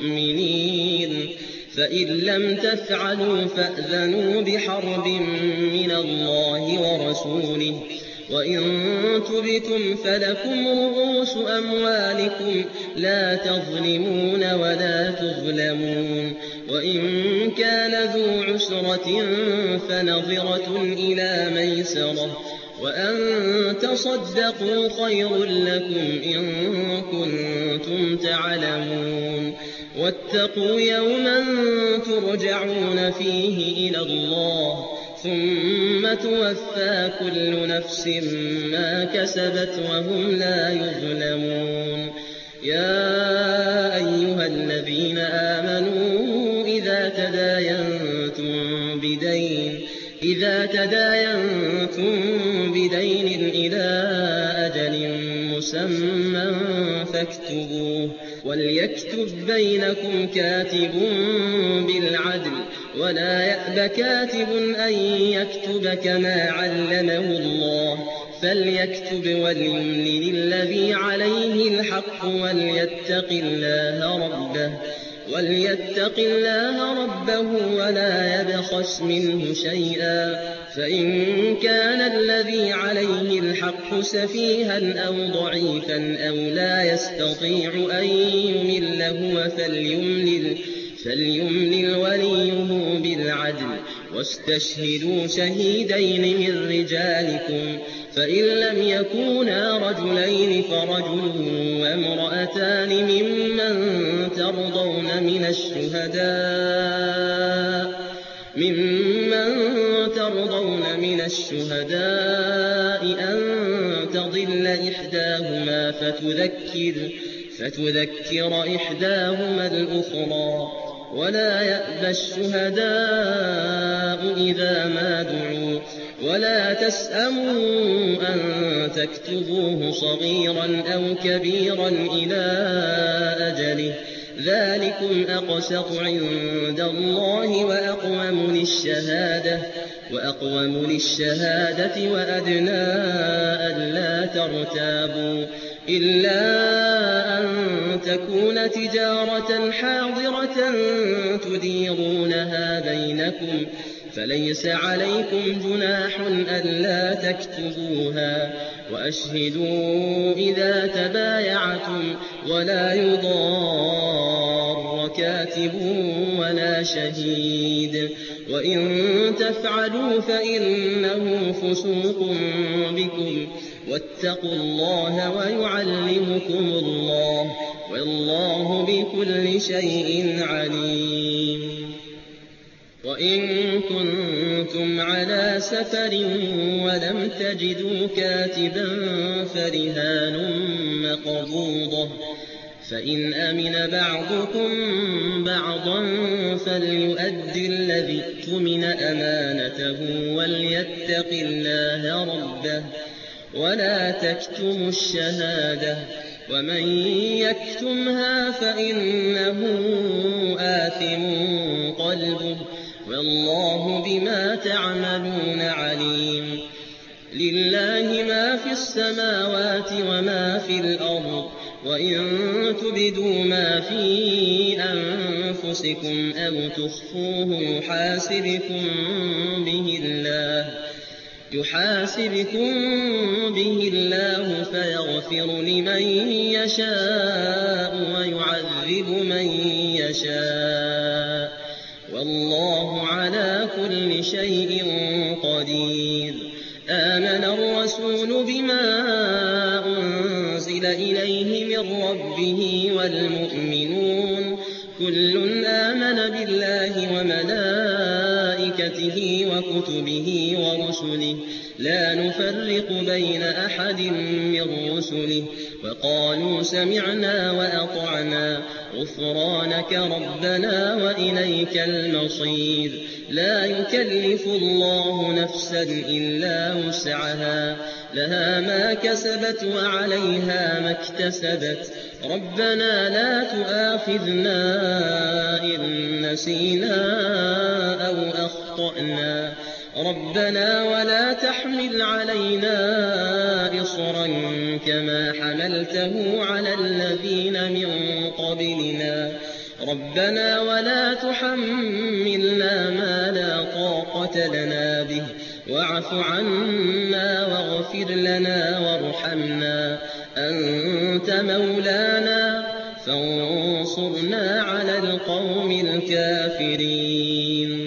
مؤمنين فإن لم تفعلوا فأذنوا بحرب من الله ورسوله وإن تبتم فلكم رؤوس أموالكم لا تظلمون ولا تظلمون وإن كان ذو عسرة فنظرة إلى ميسرة وأن تصدقوا خير لكم إن كنتم تعلمون واتقوا يوما ترجعون فيه إلى الله ثم توفى كل نفس ما كسبت وهم لا يظلمون يا أيها الذين آمنوا إذا تداينتم بدين إذا تداينتم بدين إلى أجل مسمى فاكتبوه وليكتب بينكم كاتب بالعدل ولا يأب كاتب أن يكتب كما علمه الله فليكتب وليملل الذي عليه الحق وليتق الله ربه وليتق الله ربه ولا يبخس منه شيئا فإن كان الذي عليه الحق سفيها أو ضعيفا أو لا يستطيع أن يمل هو فليملل فليملل وليه بالعدل واستشهدوا شهيدين من رجالكم فإن لم يكونا رجلين فرجل وامرأتان ممن ترضون من الشهداء ممن ترضون من الشهداء أن تضل إحداهما فتذكر فتذكر إحداهما الأخرى ولا يأبى الشهداء إذا ما دعوا ولا تسأموا أن تكتبوه صغيرا أو كبيرا إلى أجله ذلكم أقسط عند الله وأقوم للشهادة وأقوم للشهادة وأدنى ألا ترتابوا إلا أن تكون تجارة حاضرة تديرونها بينكم فليس عليكم جناح ألا تكتبوها وأشهدوا إذا تبايعتم ولا يضار كاتب ولا شهيد وإن تفعلوا فإنه فسوق بكم واتقوا الله ويعلمكم الله والله بكل شيء عليم. وإن كنتم على سفر ولم تجدوا كاتبا فرهان مقبوضة فإن أمن بعضكم بعضا فليؤد الذي اؤتمن أمانته وليتق الله ربه ولا تكتموا الشهادة ومن يكتمها فإنه آثم قلبه والله بما تعملون عليم. لله ما في السماوات وما في الأرض وإن تبدوا ما في أنفسكم أو تخفوه يحاسبكم به الله يحاسبكم به الله فيغفر لمن يشاء ويعذب من يشاء والله على كل شيء قدير. آمن الرسول بما أنزل إليه من ربه والمؤمنون كل آمن بالله وملائكته وكتبه ورسله لا نفرق بين أحد من رسله وقالوا سمعنا وأطعنا غفرانك ربنا وإليك المصير. لا يكلف الله نفسا إلا وسعها لها ما كسبت وعليها ما اكتسبت ربنا لا تؤاخذنا إن نسينا أو أخطأنا ربنا ولا تحمل علينا إصرا كما حملته على الذين من قبلنا ربنا ولا تحملنا ما لا طاقة لنا به واعف عنا واغفر لنا وارحمنا أنت مولانا فانصرنا على القوم الكافرين.